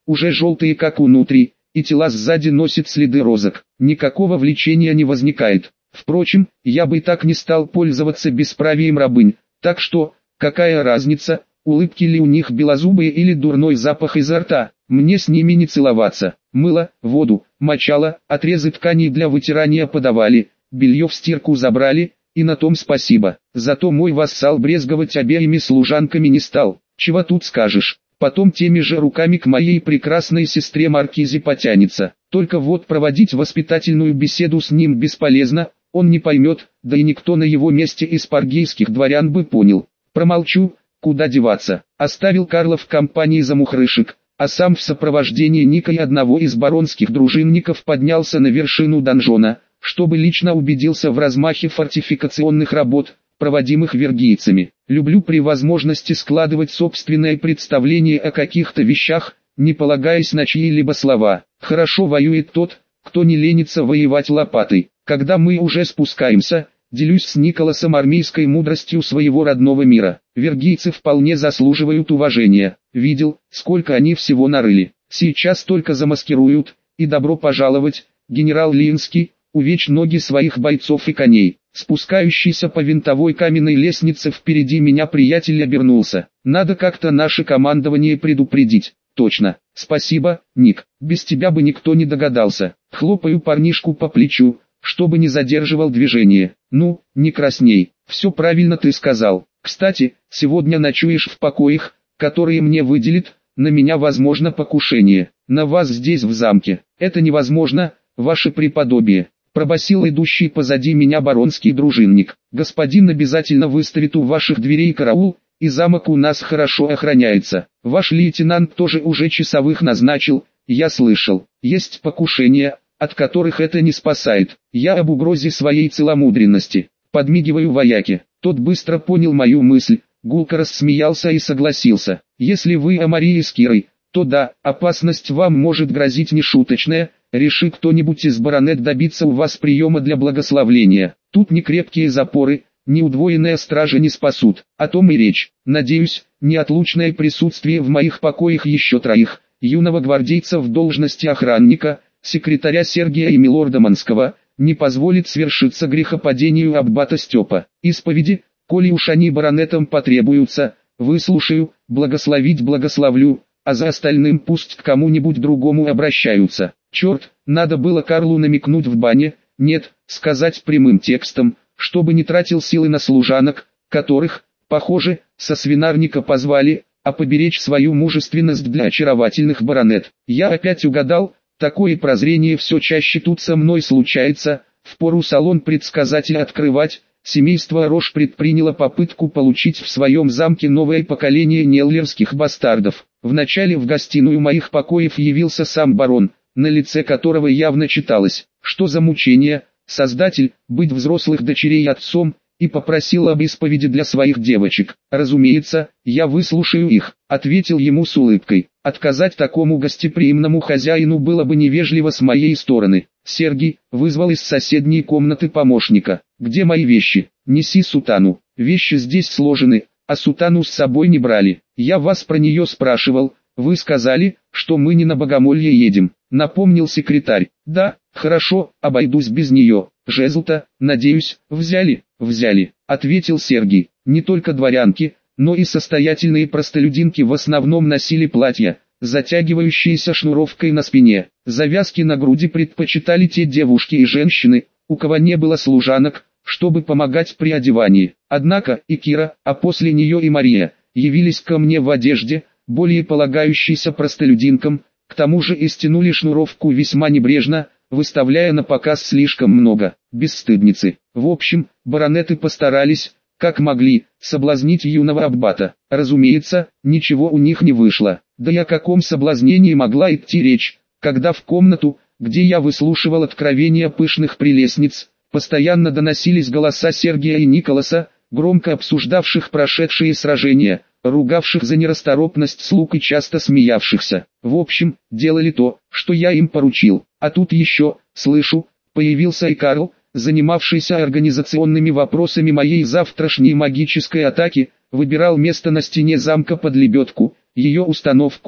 уже желтые как унутри, и тела сзади носят следы розок. Никакого влечения не возникает. Впрочем, я бы и так не стал пользоваться бесправием рабынь, так что, какая разница, улыбки ли у них белозубые или дурной запах изо рта, мне с ними не целоваться. Мыло, воду, мочало, отрезы тканей для вытирания подавали, белье в стирку забрали, и на том спасибо. Зато мой вассал брезговать обеими служанками не стал, чего тут скажешь. Потом теми же руками к моей прекрасной сестре Маркизе потянется. Только вот проводить воспитательную беседу с ним бесполезно, он не поймет, да и никто на его месте из паргейских дворян бы понял. Промолчу, куда деваться. Оставил Карла в компании замухрышек, а сам в сопровождении Ника и одного из баронских дружинников поднялся на вершину донжона, чтобы лично убедился в размахе фортификационных работ, проводимых вергийцами. Люблю при возможности складывать собственное представление о каких-то вещах, не полагаясь на чьи-либо слова. Хорошо воюет тот, кто не ленится воевать лопатой. Когда мы уже спускаемся, делюсь с Николасом армейской мудростью своего родного мира. Вергийцы вполне заслуживают уважения. Видел, сколько они всего нарыли. Сейчас только замаскируют, и добро пожаловать, генерал Линский, увечь ноги своих бойцов и коней. Спускающийся по винтовой каменной лестнице впереди меня приятель обернулся. Надо как-то наше командование предупредить. Точно. Спасибо, Ник. Без тебя бы никто не догадался. Хлопаю парнишку по плечу, чтобы не задерживал движение. Ну, не красней. Все правильно ты сказал. Кстати, сегодня ночуешь в покоях, которые мне выделит, на меня возможно покушение. На вас здесь в замке. Это невозможно, ваше преподобие. Пробасил идущий позади меня баронский дружинник. Господин обязательно выставит у ваших дверей караул, и замок у нас хорошо охраняется. Ваш лейтенант тоже уже часовых назначил, я слышал. Есть покушения, от которых это не спасает. Я об угрозе своей целомудренности. Подмигиваю вояке. Тот быстро понял мою мысль, гулко рассмеялся и согласился. Если вы о Марии с Кирой, то да, опасность вам может грозить нешуточная. Реши кто-нибудь из баронет добиться у вас приема для благословления. Тут ни крепкие запоры, ни удвоенная стража не спасут. О том и речь. Надеюсь, неотлучное присутствие в моих покоях еще троих, юного гвардейца в должности охранника, секретаря Сергия и милорда Манского, не позволит свершиться грехопадению аббата Степа. Исповеди, коли уж они баронетам потребуются, выслушаю, благословить благословлю, а за остальным пусть к кому-нибудь другому обращаются. Черт, надо было Карлу намекнуть в бане, нет, сказать прямым текстом, чтобы не тратил силы на служанок, которых, похоже, со свинарника позвали, а поберечь свою мужественность для очаровательных баронет. Я опять угадал, такое прозрение все чаще тут со мной случается, впору салон предсказателя открывать. Семейство Рош предприняло попытку получить в своем замке новое поколение неллерских бастардов. Вначале в гостиную моих покоев явился сам барон, на лице которого явно читалось, что за мучение, создатель, быть взрослых дочерей отцом, и попросил об исповеди для своих девочек. Разумеется, я выслушаю их, ответил ему с улыбкой. Отказать такому гостеприимному хозяину было бы невежливо с моей стороны. Сергий вызвал из соседней комнаты помощника. Где мои вещи? Неси сутану. Вещи здесь сложены, а сутану с собой не брали. Я вас про нее спрашивал. Вы сказали, что мы не на богомолье едем, напомнил секретарь. Да, хорошо, обойдусь без нее. Жезл-то, надеюсь, взяли? Взяли, ответил Сергий. Не только дворянки, но и состоятельные простолюдинки в основном носили платья, затягивающиеся шнуровкой на спине. Завязки на груди предпочитали те девушки и женщины, у кого не было служанок, чтобы помогать при одевании. Однако и Кира, а после нее и Мария, явились ко мне в одежде, более полагающейся простолюдинкам, к тому же и стянули шнуровку весьма небрежно, выставляя на показ слишком много. Бесстыдницы. В общем, баронеты постарались, как могли, соблазнить юного аббата. Разумеется, ничего у них не вышло. Да и о каком соблазнении могла идти речь, когда в комнату, где я выслушивал откровения пышных прелестниц, постоянно доносились голоса Сергия и Николаса, громко обсуждавших прошедшие сражения, ругавших за нерасторопность слуг и часто смеявшихся. В общем, делали то, что я им поручил. А тут еще, слышу, появился и Карл, занимавшийся организационными вопросами моей завтрашней магической атаки, выбирал место на стене замка под лебедку, ее установку,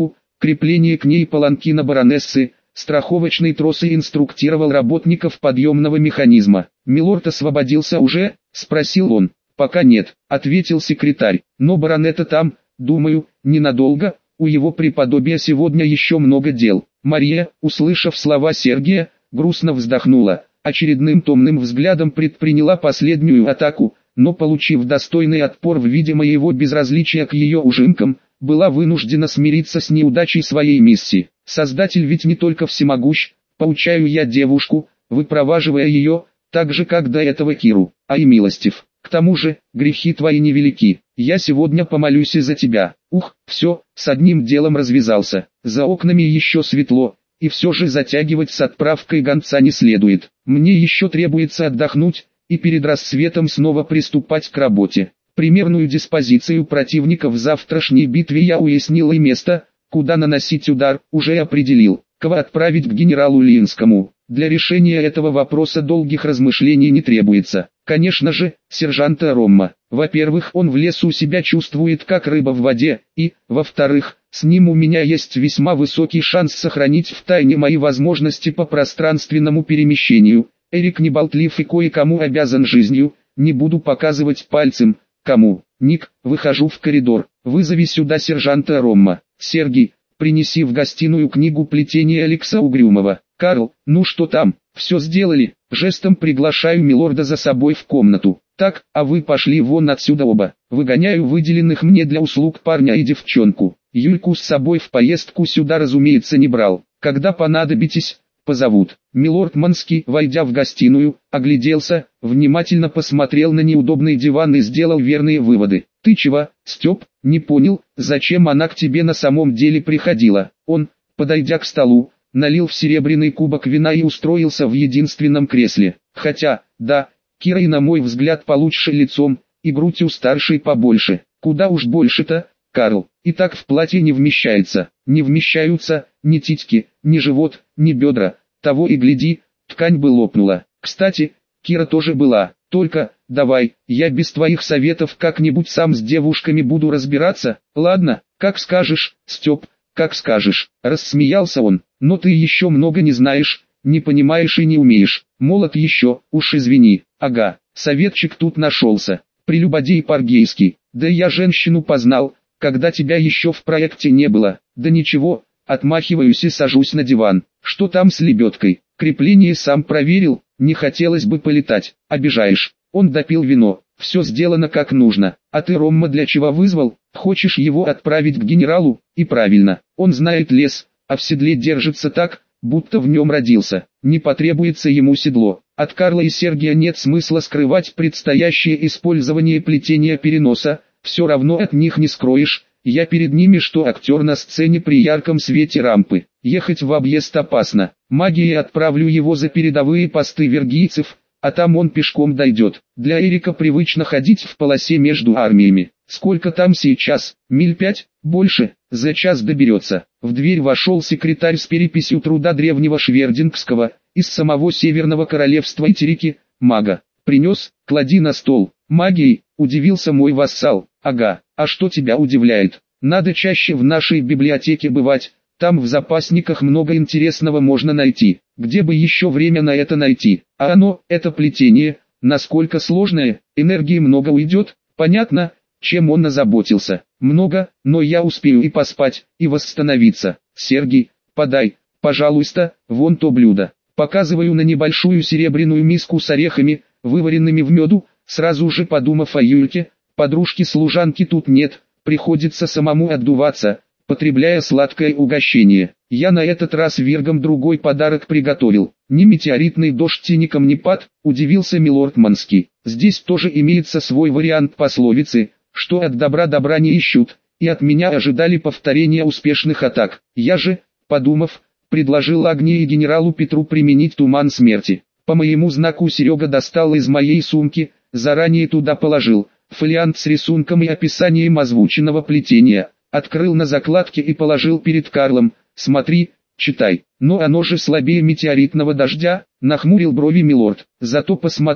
крепление к ней паланкина баронессы, страховочный трос и инструктировал работников подъемного механизма. «Милорд освободился уже?» – спросил он. «Пока нет», – ответил секретарь, – «но баронета там, думаю, ненадолго, у его преподобия сегодня еще много дел». Мария, услышав слова Сергия, грустно вздохнула, очередным томным взглядом предприняла последнюю атаку, но получив достойный отпор в виде моего безразличия к ее ужимкам, была вынуждена смириться с неудачей своей миссии. Создатель ведь не только всемогущ, поучаю я девушку, выпроваживая ее, так же как до этого Киру, а и милостив. К тому же, грехи твои невелики, я сегодня помолюсь и за тебя. Ух, все, с одним делом развязался, за окнами еще светло, и все же затягивать с отправкой гонца не следует. Мне еще требуется отдохнуть, и перед рассветом снова приступать к работе. Примерную диспозицию противника в завтрашней битве я уяснил и место, куда наносить удар, уже определил. Кого отправить к генералу Линскому. Для решения этого вопроса долгих размышлений не требуется. Конечно же, сержанта Ромма. Во-первых, он в лесу себя чувствует как рыба в воде, и, во-вторых, с ним у меня есть весьма высокий шанс сохранить в тайне мои возможности по пространственному перемещению. Эрик не болтлив и кое-кому обязан жизнью, не буду показывать пальцем, кому. Ник, выхожу в коридор, вызови сюда сержанта Ромма. Сергей, принеси в гостиную книгу плетения Алекса Угрюмова. Карл, ну что там, все сделали? Жестом приглашаю милорда за собой в комнату. Так, а вы пошли вон отсюда оба. Выгоняю выделенных мне для услуг парня и девчонку. Юльку с собой в поездку сюда, разумеется, не брал. Когда понадобитесь, позовут. Милорд Манский, войдя в гостиную, огляделся, внимательно посмотрел на неудобный диван и сделал верные выводы. «Ты чего, Степ, не понял, зачем она к тебе на самом деле приходила?» Он, подойдя к столу, налил в серебряный кубок вина и устроился в единственном кресле. Хотя, да, Кира и на мой взгляд получше лицом, и грудь у старшей побольше. Куда уж больше-то, Карл, и так в платье не вмещается. Не вмещаются ни титьки, ни живот, ни бедра. Того и гляди, ткань бы лопнула. Кстати, Кира тоже была. Только, давай, я без твоих советов как-нибудь сам с девушками буду разбираться. Ладно, как скажешь, Степ, как скажешь. Рассмеялся он. Но ты еще много не знаешь, не понимаешь и не умеешь. Молод еще, уж извини. Ага, советчик тут нашелся. Прелюбодей Паргейский. Да я женщину познал, когда тебя еще в проекте не было. Да ничего, отмахиваюсь и сажусь на диван. Что там с лебедкой? Крепление сам проверил, не хотелось бы полетать. Обижаешь. Он допил вино. Все сделано как нужно. А ты Ромма для чего вызвал? Хочешь его отправить к генералу? И правильно. Он знает лес, а в седле держится так, будто в нем родился. Не потребуется ему седло. От Карла и Сергия нет смысла скрывать предстоящее использование плетения переноса. Все равно от них не скроешь. Я перед ними что актер на сцене при ярком свете рампы. Ехать в объезд опасно. Магией отправлю его за передовые посты вергийцев, а там он пешком дойдет. Для Эрика привычно ходить в полосе между армиями. Сколько там сейчас? Миль 5? Больше? За час доберется. В дверь вошел секретарь с переписью труда древнего швердингского, из самого Северного Королевства Итерики, мага. Принес, клади на стол. Магией, удивился мой вассал. Ага, а что тебя удивляет? Надо чаще в нашей библиотеке бывать, там в запасниках много интересного можно найти. Где бы еще время на это найти? А оно, это плетение, насколько сложное, энергии много уйдет, понятно, чем он озаботился. Много, но я успею и поспать, и восстановиться. Сергей, подай, пожалуйста, вон то блюдо. Показываю на небольшую серебряную миску с орехами, вываренными в меду, сразу же подумав о Юльке. Подружки-служанки тут нет, приходится самому отдуваться, потребляя сладкое угощение. Я на этот раз вергам другой подарок приготовил. Ни метеоритный дождь и ни камнепад, удивился милорд Манский. Здесь тоже имеется свой вариант пословицы, что от добра добра не ищут, и от меня ожидали повторения успешных атак. Я же, подумав, предложил Агнии и генералу Петру применить туман смерти. По моему знаку Серега достал из моей сумки, заранее туда положил фолиант с рисунком и описанием озвученного плетения, открыл на закладке и положил перед Карлом. Смотри, читай. Но оно же слабее метеоритного дождя, нахмурил брови милорд. Зато посмотри,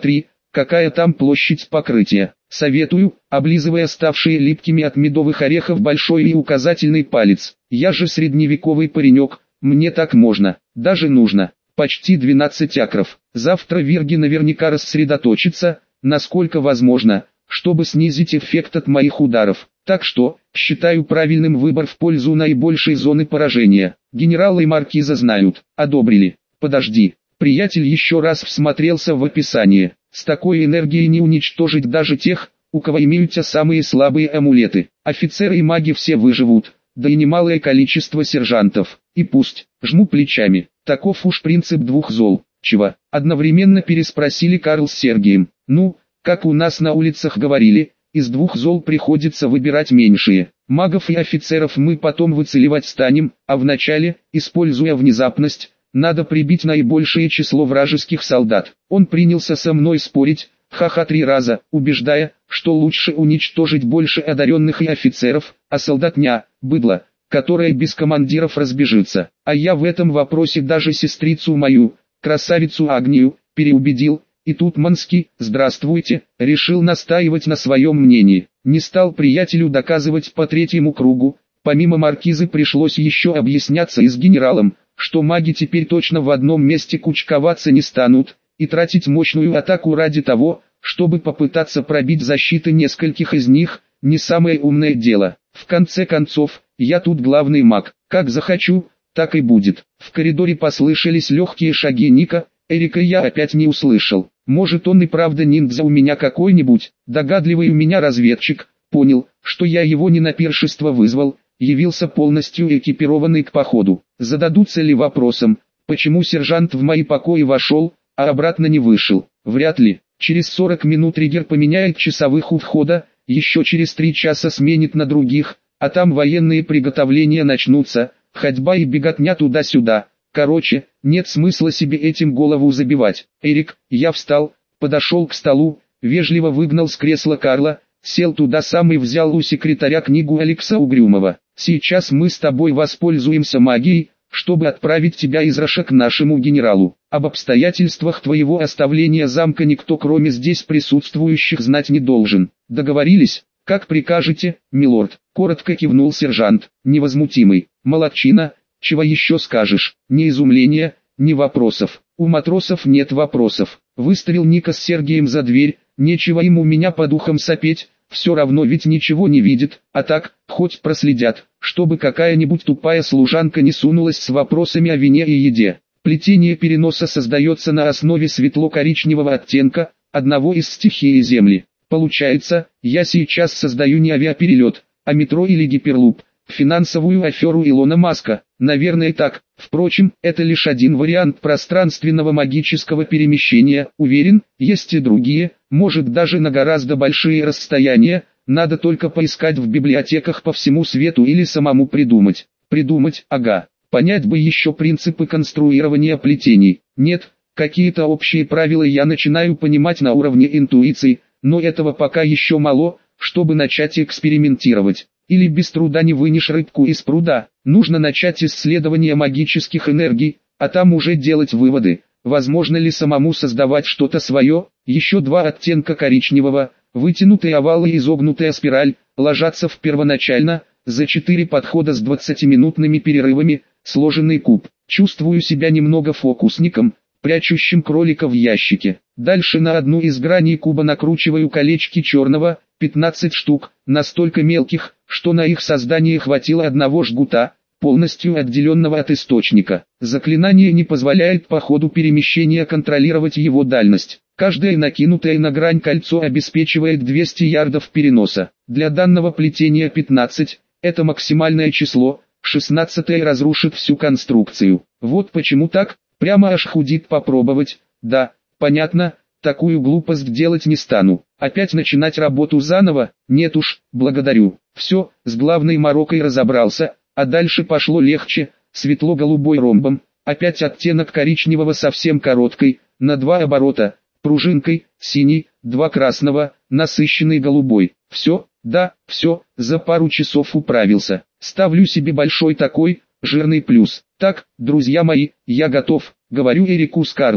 какая там площадь покрытия. Советую, облизывая ставшие липкими от медовых орехов большой и указательный палец. Я же средневековый паренек, мне так можно, даже нужно. Почти 12 акров. Завтра Вирги наверняка рассредоточится, насколько возможно, чтобы снизить эффект от моих ударов. Так что, считаю правильным выбор в пользу наибольшей зоны поражения. Генералы и маркиза знают, одобрили. Подожди. Приятель еще раз всмотрелся в описание. С такой энергией не уничтожить даже тех, у кого имеются самые слабые амулеты. Офицеры и маги все выживут, да и немалое количество сержантов. И пусть, жму плечами. Таков уж принцип двух зол. Чего? Одновременно переспросили Карл с Сергием. Ну, как у нас на улицах говорили, из двух зол приходится выбирать меньшие. Магов и офицеров мы потом выцеливать станем, а вначале, используя внезапность, надо прибить наибольшее число вражеских солдат. Он принялся со мной спорить, ха-ха 3 раза, убеждая, что лучше уничтожить больше одаренных и офицеров, а солдатня, быдло, которая без командиров разбежится. А я в этом вопросе даже сестрицу мою, красавицу Агнию, переубедил, и тут Манский, здравствуйте, решил настаивать на своем мнении. Не стал приятелю доказывать по третьему кругу, помимо маркизы пришлось еще объясняться и с генералом, что маги теперь точно в одном месте кучковаться не станут, и тратить мощную атаку ради того, чтобы попытаться пробить защиты нескольких из них, не самое умное дело. В конце концов, я тут главный маг, как захочу, так и будет. В коридоре послышались легкие шаги Ника, Эрика я опять не услышал. Может он и правда ниндзя у меня какой-нибудь, догадливый у меня разведчик, понял, что я его не на пиршество вызвал, явился полностью экипированный к походу. Зададутся ли вопросом, почему сержант в мои покои вошел, а обратно не вышел? Вряд ли. Через 40 минут Ригер поменяет часовых у входа, еще через 3 часа сменит на других, а там военные приготовления начнутся, ходьба и беготня туда-сюда. Короче, нет смысла себе этим голову забивать. Эрик, я встал, подошел к столу, вежливо выгнал с кресла Карла, сел туда сам и взял у секретаря книгу Алекса Угрюмова. Сейчас мы с тобой воспользуемся магией, чтобы отправить тебя из Роша к нашему генералу. Об обстоятельствах твоего оставления замка никто кроме здесь присутствующих знать не должен. Договорились? Как прикажете, милорд? Коротко кивнул сержант, невозмутимый. Молодчина, чего еще скажешь? Ни изумления, ни вопросов. У матросов нет вопросов. Выставил Ника с Сергием за дверь, нечего им у меня по духам сопеть. Все равно ведь ничего не видит, а так, хоть проследят, чтобы какая-нибудь тупая служанка не сунулась с вопросами о вине и еде. Плетение переноса создается на основе светло-коричневого оттенка, одного из стихии Земли. Получается, я сейчас создаю не авиаперелет, а метро или гиперлуп, финансовую аферу Илона Маска. Наверное так. Впрочем, это лишь один вариант пространственного магического перемещения. Уверен, есть и другие, может даже на гораздо большие расстояния. Надо только поискать в библиотеках по всему свету или самому придумать. Придумать, ага. Понять бы еще принципы конструирования плетений. Нет, какие-то общие правила я начинаю понимать на уровне интуиции, но этого пока еще мало, чтобы начать экспериментировать. Или без труда не вынешь рыбку из пруда. Нужно начать исследование магических энергий, а там уже делать выводы. Возможно ли самому создавать что-то свое? Еще 2 оттенка коричневого, вытянутый овал и изогнутая спираль, ложатся в первоначально, за 4 подхода с 20-минутными перерывами, сложенный куб. Чувствую себя немного фокусником, прячущим кролика в ящике. Дальше на одну из граней куба накручиваю колечки черного, 15 штук, настолько мелких, что на их создание хватило одного жгута, полностью отделенного от источника. Заклинание не позволяет по ходу перемещения контролировать его дальность. Каждое накинутое на грань кольцо обеспечивает 200 ярдов переноса. Для данного плетения 15, это максимальное число, 16 разрушит всю конструкцию. Вот почему так, прямо аж худит попробовать. Да, понятно, такую глупость делать не стану. Опять начинать работу заново? Нет уж, благодарю. Все, с главной морокой разобрался, а дальше пошло легче, светло-голубой ромбом, опять оттенок коричневого совсем короткой, на 2 оборота, пружинкой, синий, 2 красного, насыщенный голубой. Все, да, все, за пару часов управился. Ставлю себе большой такой, жирный плюс. Так, друзья мои, я готов, говорю Эрику с Карлом.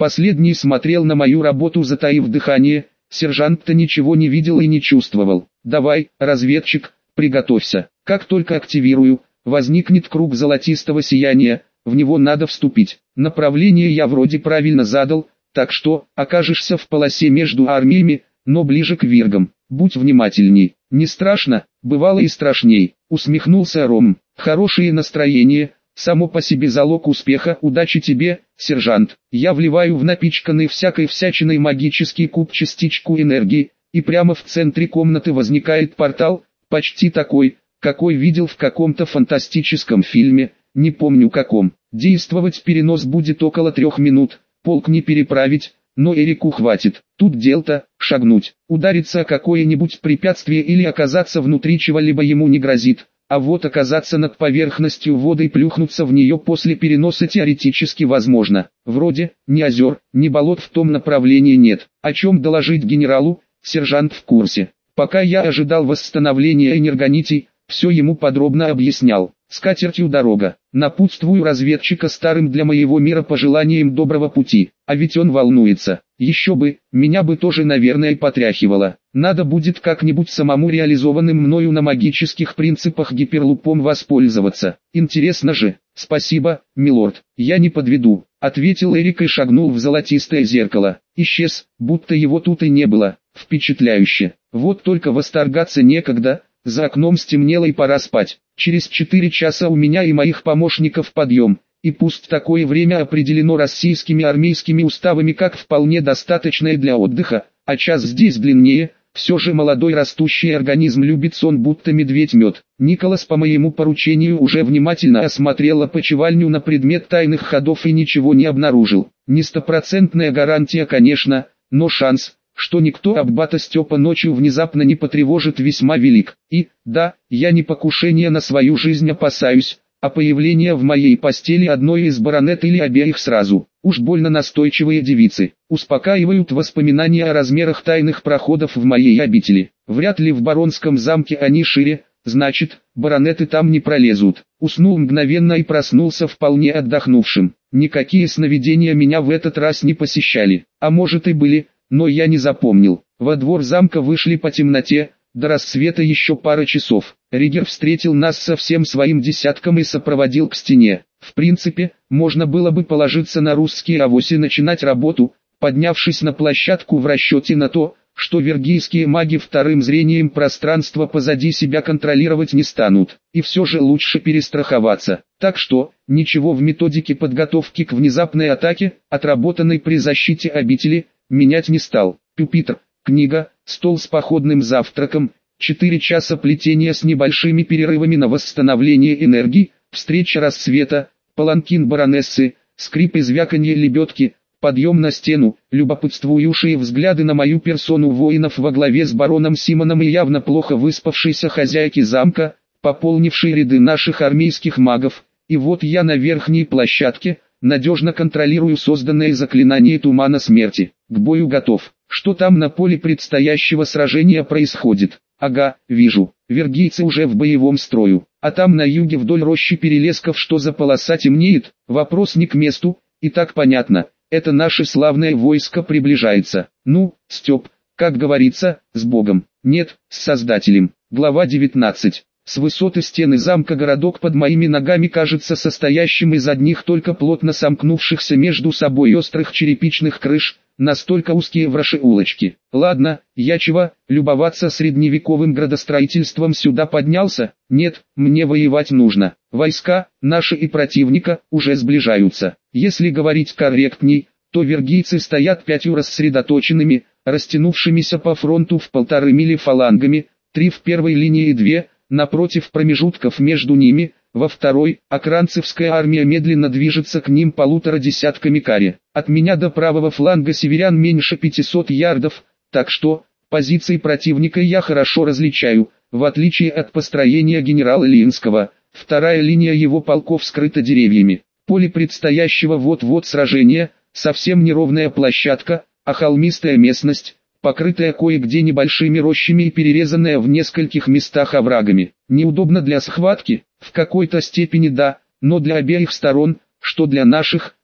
Последний смотрел на мою работу, затаив дыхание. Сержант-то ничего не видел и не чувствовал. «Давай, разведчик, приготовься. Как только активирую, возникнет круг золотистого сияния, в него надо вступить. Направление я вроде правильно задал, так что окажешься в полосе между армиями, но ближе к виргам. Будь внимательней». «Не страшно, бывало и страшней», усмехнулся Ром. «Хорошее настроение, само по себе залог успеха. Удачи тебе, сержант». Я вливаю в напичканный всякой всячиной магический куб частичку энергии, и прямо в центре комнаты возникает портал, почти такой, какой видел в каком-то фантастическом фильме, не помню каком. Действовать перенос будет около 3 минут, полк не переправить, но Эрику хватит. Тут дел-то, шагнуть, удариться о какое-нибудь препятствие или оказаться внутри чего-либо ему не грозит, а вот оказаться над поверхностью воды и плюхнуться в нее после переноса теоретически возможно. Вроде, ни озер, ни болот в том направлении нет. О чем доложить генералу? Сержант в курсе. Пока я ожидал восстановления энергонитей, все ему подробно объяснял. С катертью дорога. Напутствую разведчика старым для моего мира пожеланием доброго пути. А ведь он волнуется. Еще бы, меня бы тоже, наверное, потряхивало. Надо будет как-нибудь самому реализованным мною на магических принципах гиперлупом воспользоваться. Интересно же. «Спасибо, милорд, я не подведу», — ответил Эрик и шагнул в золотистое зеркало. Исчез, будто его тут и не было. Впечатляюще. Вот только восторгаться некогда. За окном стемнело и пора спать. Через 4 часа у меня и моих помощников подъем. И пусть такое время определено российскими армейскими уставами как вполне достаточное для отдыха, а час здесь длиннее, все же молодой растущий организм любит сон, будто медведь мед. Николас по моему поручению уже внимательно осмотрел опочивальню на предмет тайных ходов и ничего не обнаружил. Не стопроцентная гарантия, конечно, но шанс, что никто аббата Степа ночью внезапно не потревожит, весьма велик. И, да, я не покушения на свою жизнь опасаюсь, а появление в моей постели одной из баронет или обеих сразу. Уж больно настойчивые девицы. Успокаивают воспоминания о размерах тайных проходов в моей обители. Вряд ли в баронском замке они шире, значит, баронеты там не пролезут. Уснул мгновенно и проснулся вполне отдохнувшим. Никакие сновидения меня в этот раз не посещали. А может и были, но я не запомнил. Во двор замка вышли по темноте, до рассвета еще пара часов. Ригер встретил нас со всем своим десятком и сопроводил к стене. В принципе, можно было бы положиться на русские авось и начинать работу, поднявшись на площадку в расчете на то, что виргийские маги вторым зрением пространства позади себя контролировать не станут. И все же лучше перестраховаться. Так что, ничего в методике подготовки к внезапной атаке, отработанной при защите обители, менять не стал. Пюпитр, книга, стол с походным завтраком, 4 часа плетения с небольшими перерывами на восстановление энергии, встреча рассвета, паланкин баронессы, скрип и звяканье лебедки, подъем на стену, любопытствующие взгляды на мою персону воинов во главе с бароном Симоном и явно плохо выспавшейся хозяйки замка, пополнившей ряды наших армейских магов. И вот я на верхней площадке, надежно контролирую созданное заклинание тумана смерти. К бою готов. Что там на поле предстоящего сражения происходит? Ага, вижу. Виргийцы уже в боевом строю. А там на юге вдоль рощи перелесков что за полоса темнеет? Вопрос не к месту. И так понятно. Это наше славное войско приближается. Ну, Степ, как говорится, с Богом. Нет, с Создателем. Глава 19. С высоты стены замка городок под моими ногами кажется состоящим из одних только плотно сомкнувшихся между собой острых черепичных крыш, настолько узкие враши улочки. Ладно, я чего, любоваться средневековым градостроительством сюда поднялся? Нет, мне воевать нужно. Войска, наши и противника, уже сближаются. Если говорить корректней, то виргийцы стоят 5 рассредоточенными, растянувшимися по фронту в 1,5 мили фалангами, 3 в первой линии и 2, напротив промежутков между ними, во второй, окранцевская армия медленно движется к ним 1,5 десятками каре. От меня до правого фланга северян меньше 500 ярдов, так что, позиции противника я хорошо различаю, в отличие от построения генерала Линского. Вторая линия его полков скрыта деревьями. Поле предстоящего вот-вот сражения, совсем неровная площадка, а холмистая местность, покрытая кое-где небольшими рощами и перерезанная в нескольких местах оврагами. Неудобно для схватки, в какой-то степени да, но для обеих сторон, что для наших,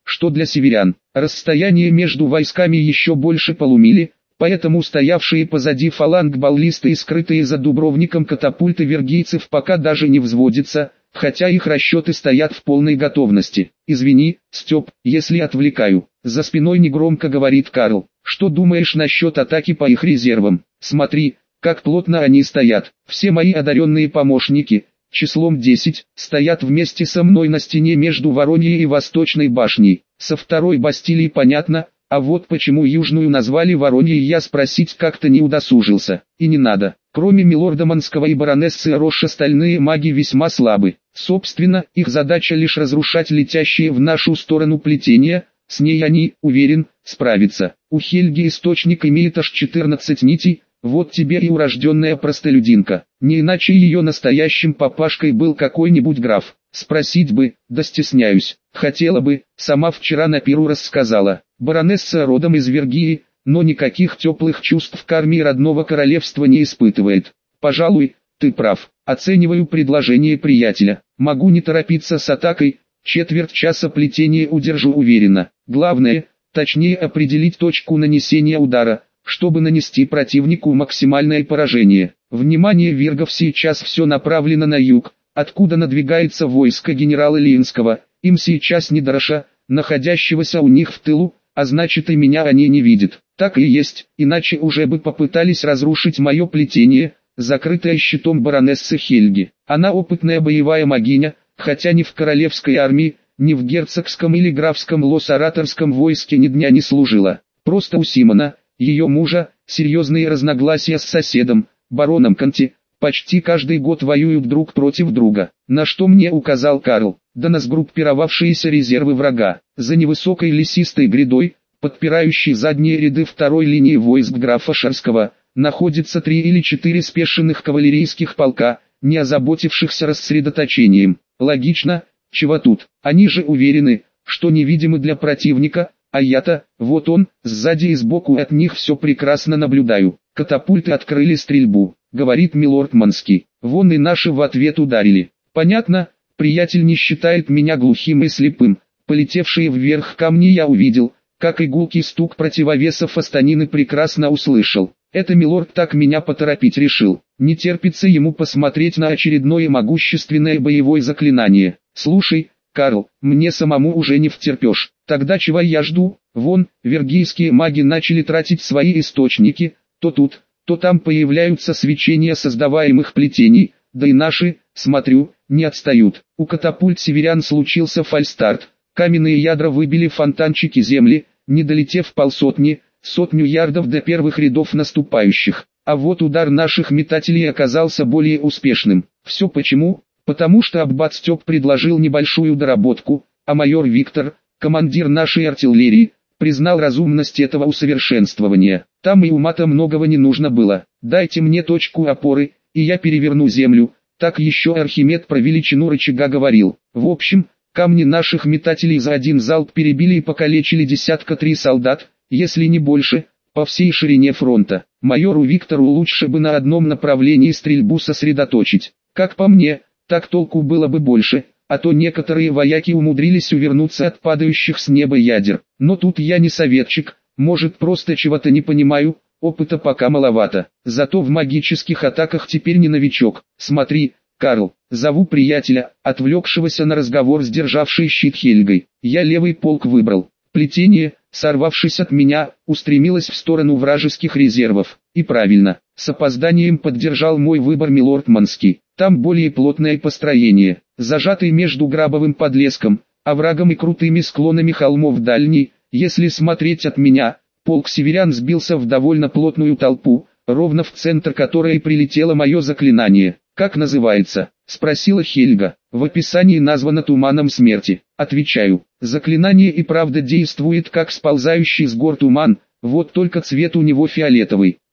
что для северян. Расстояние между войсками еще больше полумили, поэтому стоявшие позади фаланг баллисты и скрытые за дубровником катапульты вергийцев пока даже не взводятся, хотя их расчеты стоят в полной готовности. «Извини, Степ, если отвлекаю», — за спиной негромко говорит Карл. «Что думаешь насчет атаки по их резервам? Смотри, как плотно они стоят. Все мои одаренные помощники, числом 10, стоят вместе со мной на стене между Вороньей и Восточной башней. Со второй Бастилии понятно, а вот почему Южную назвали Вороньей, я спросить как-то не удосужился. И не надо. Кроме милорда Манского и баронессы Рош, остальные маги весьма слабы. Собственно, их задача лишь разрушать летящие в нашу сторону плетения, с ней они, уверен, справятся. У Хельги источник имеет аж 14 нитей, вот тебе и урожденная простолюдинка. Не иначе ее настоящим папашкой был какой-нибудь граф. Спросить бы, да стесняюсь. Хотела бы, сама вчера на пиру рассказала. Баронесса родом из Вергии, но никаких теплых чувств к армии родного королевства не испытывает. Пожалуй, ты прав. Оцениваю предложение приятеля. Могу не торопиться с атакой, четверть часа плетения удержу уверенно. Главное, точнее определить точку нанесения удара, чтобы нанести противнику максимальное поражение. Внимание вергов, сейчас все направлено на юг, откуда надвигается войско генерала Линского. Им сейчас не до Роша, находящегося у них в тылу, а значит и меня они не видят. Так и есть, иначе уже бы попытались разрушить мое плетение, закрытое щитом баронессы Хельги. Она опытная боевая магиня, хотя ни в королевской армии, ни в герцогском или графском лос-ораторском войске ни дня не служила. Просто у Симона, ее мужа, серьезные разногласия с соседом, бароном Конти, почти каждый год воюют друг против друга. На что мне указал Карл, да на сгруппировавшиеся резервы врага. За невысокой лесистой грядой, подпирающей задние ряды второй линии войск графа Шарского, находится 3 или 4 спешенных кавалерийских полка, не озаботившихся рассредоточением. Логично, чего тут? Они же уверены, что невидимы для противника, а я-то, вот он, сзади и сбоку от них все прекрасно наблюдаю. Катапульты открыли стрельбу, говорит милорд Манский. Вон и наши в ответ ударили. Понятно, приятель не считает меня глухим и слепым. Полетевшие вверх камни я увидел, как и гулкий стук противовесов о станины прекрасно услышал. Это милорд так меня поторопить решил. Не терпится ему посмотреть на очередное могущественное боевое заклинание. Слушай, Карл, мне самому уже не втерпешь. Тогда чего я жду? Вон, вергийские маги начали тратить свои источники, то тут, то там появляются свечения создаваемых плетений, да и наши, смотрю, не отстают. У катапульт северян случился фальстарт, каменные ядра выбили фонтанчики земли, не долетев полсотни, сотню ярдов до первых рядов наступающих. А вот удар наших метателей оказался более успешным. Все почему? Потому что аббат Степ предложил небольшую доработку, а майор Виктор, командир нашей артиллерии, признал разумность этого усовершенствования. Там и ума-то многого не нужно было. Дайте мне точку опоры, и я переверну землю. Так еще Архимед про величину рычага говорил. В общем, камни наших метателей за один залп перебили и покалечили 3 солдат, если не больше, по всей ширине фронта. Майору Виктору лучше бы на одном направлении стрельбу сосредоточить. Как по мне, так толку было бы больше, а то некоторые вояки умудрились увернуться от падающих с неба ядер. Но тут я не советчик, может просто чего-то не понимаю, опыта пока маловато. Зато в магических атаках теперь не новичок. Смотри, Карл, зову приятеля, отвлекшегося на разговор с державшей щит Хельгой. Я левый полк выбрал. Плетение, сорвавшись от меня, устремилось в сторону вражеских резервов. И правильно, с опозданием поддержал мой выбор милорд Манский. Там более плотное построение, зажатый между грабовым подлеском, оврагом и крутыми склонами холмов дальний. Если смотреть от меня, полк северян сбился в довольно плотную толпу, ровно в центр которой прилетело мое заклинание. «Как называется?» — спросила Хельга. «В описании названо туманом смерти». Отвечаю, заклинание и правда действует как сползающий с гор туман, вот только цвет у него фиолетовый.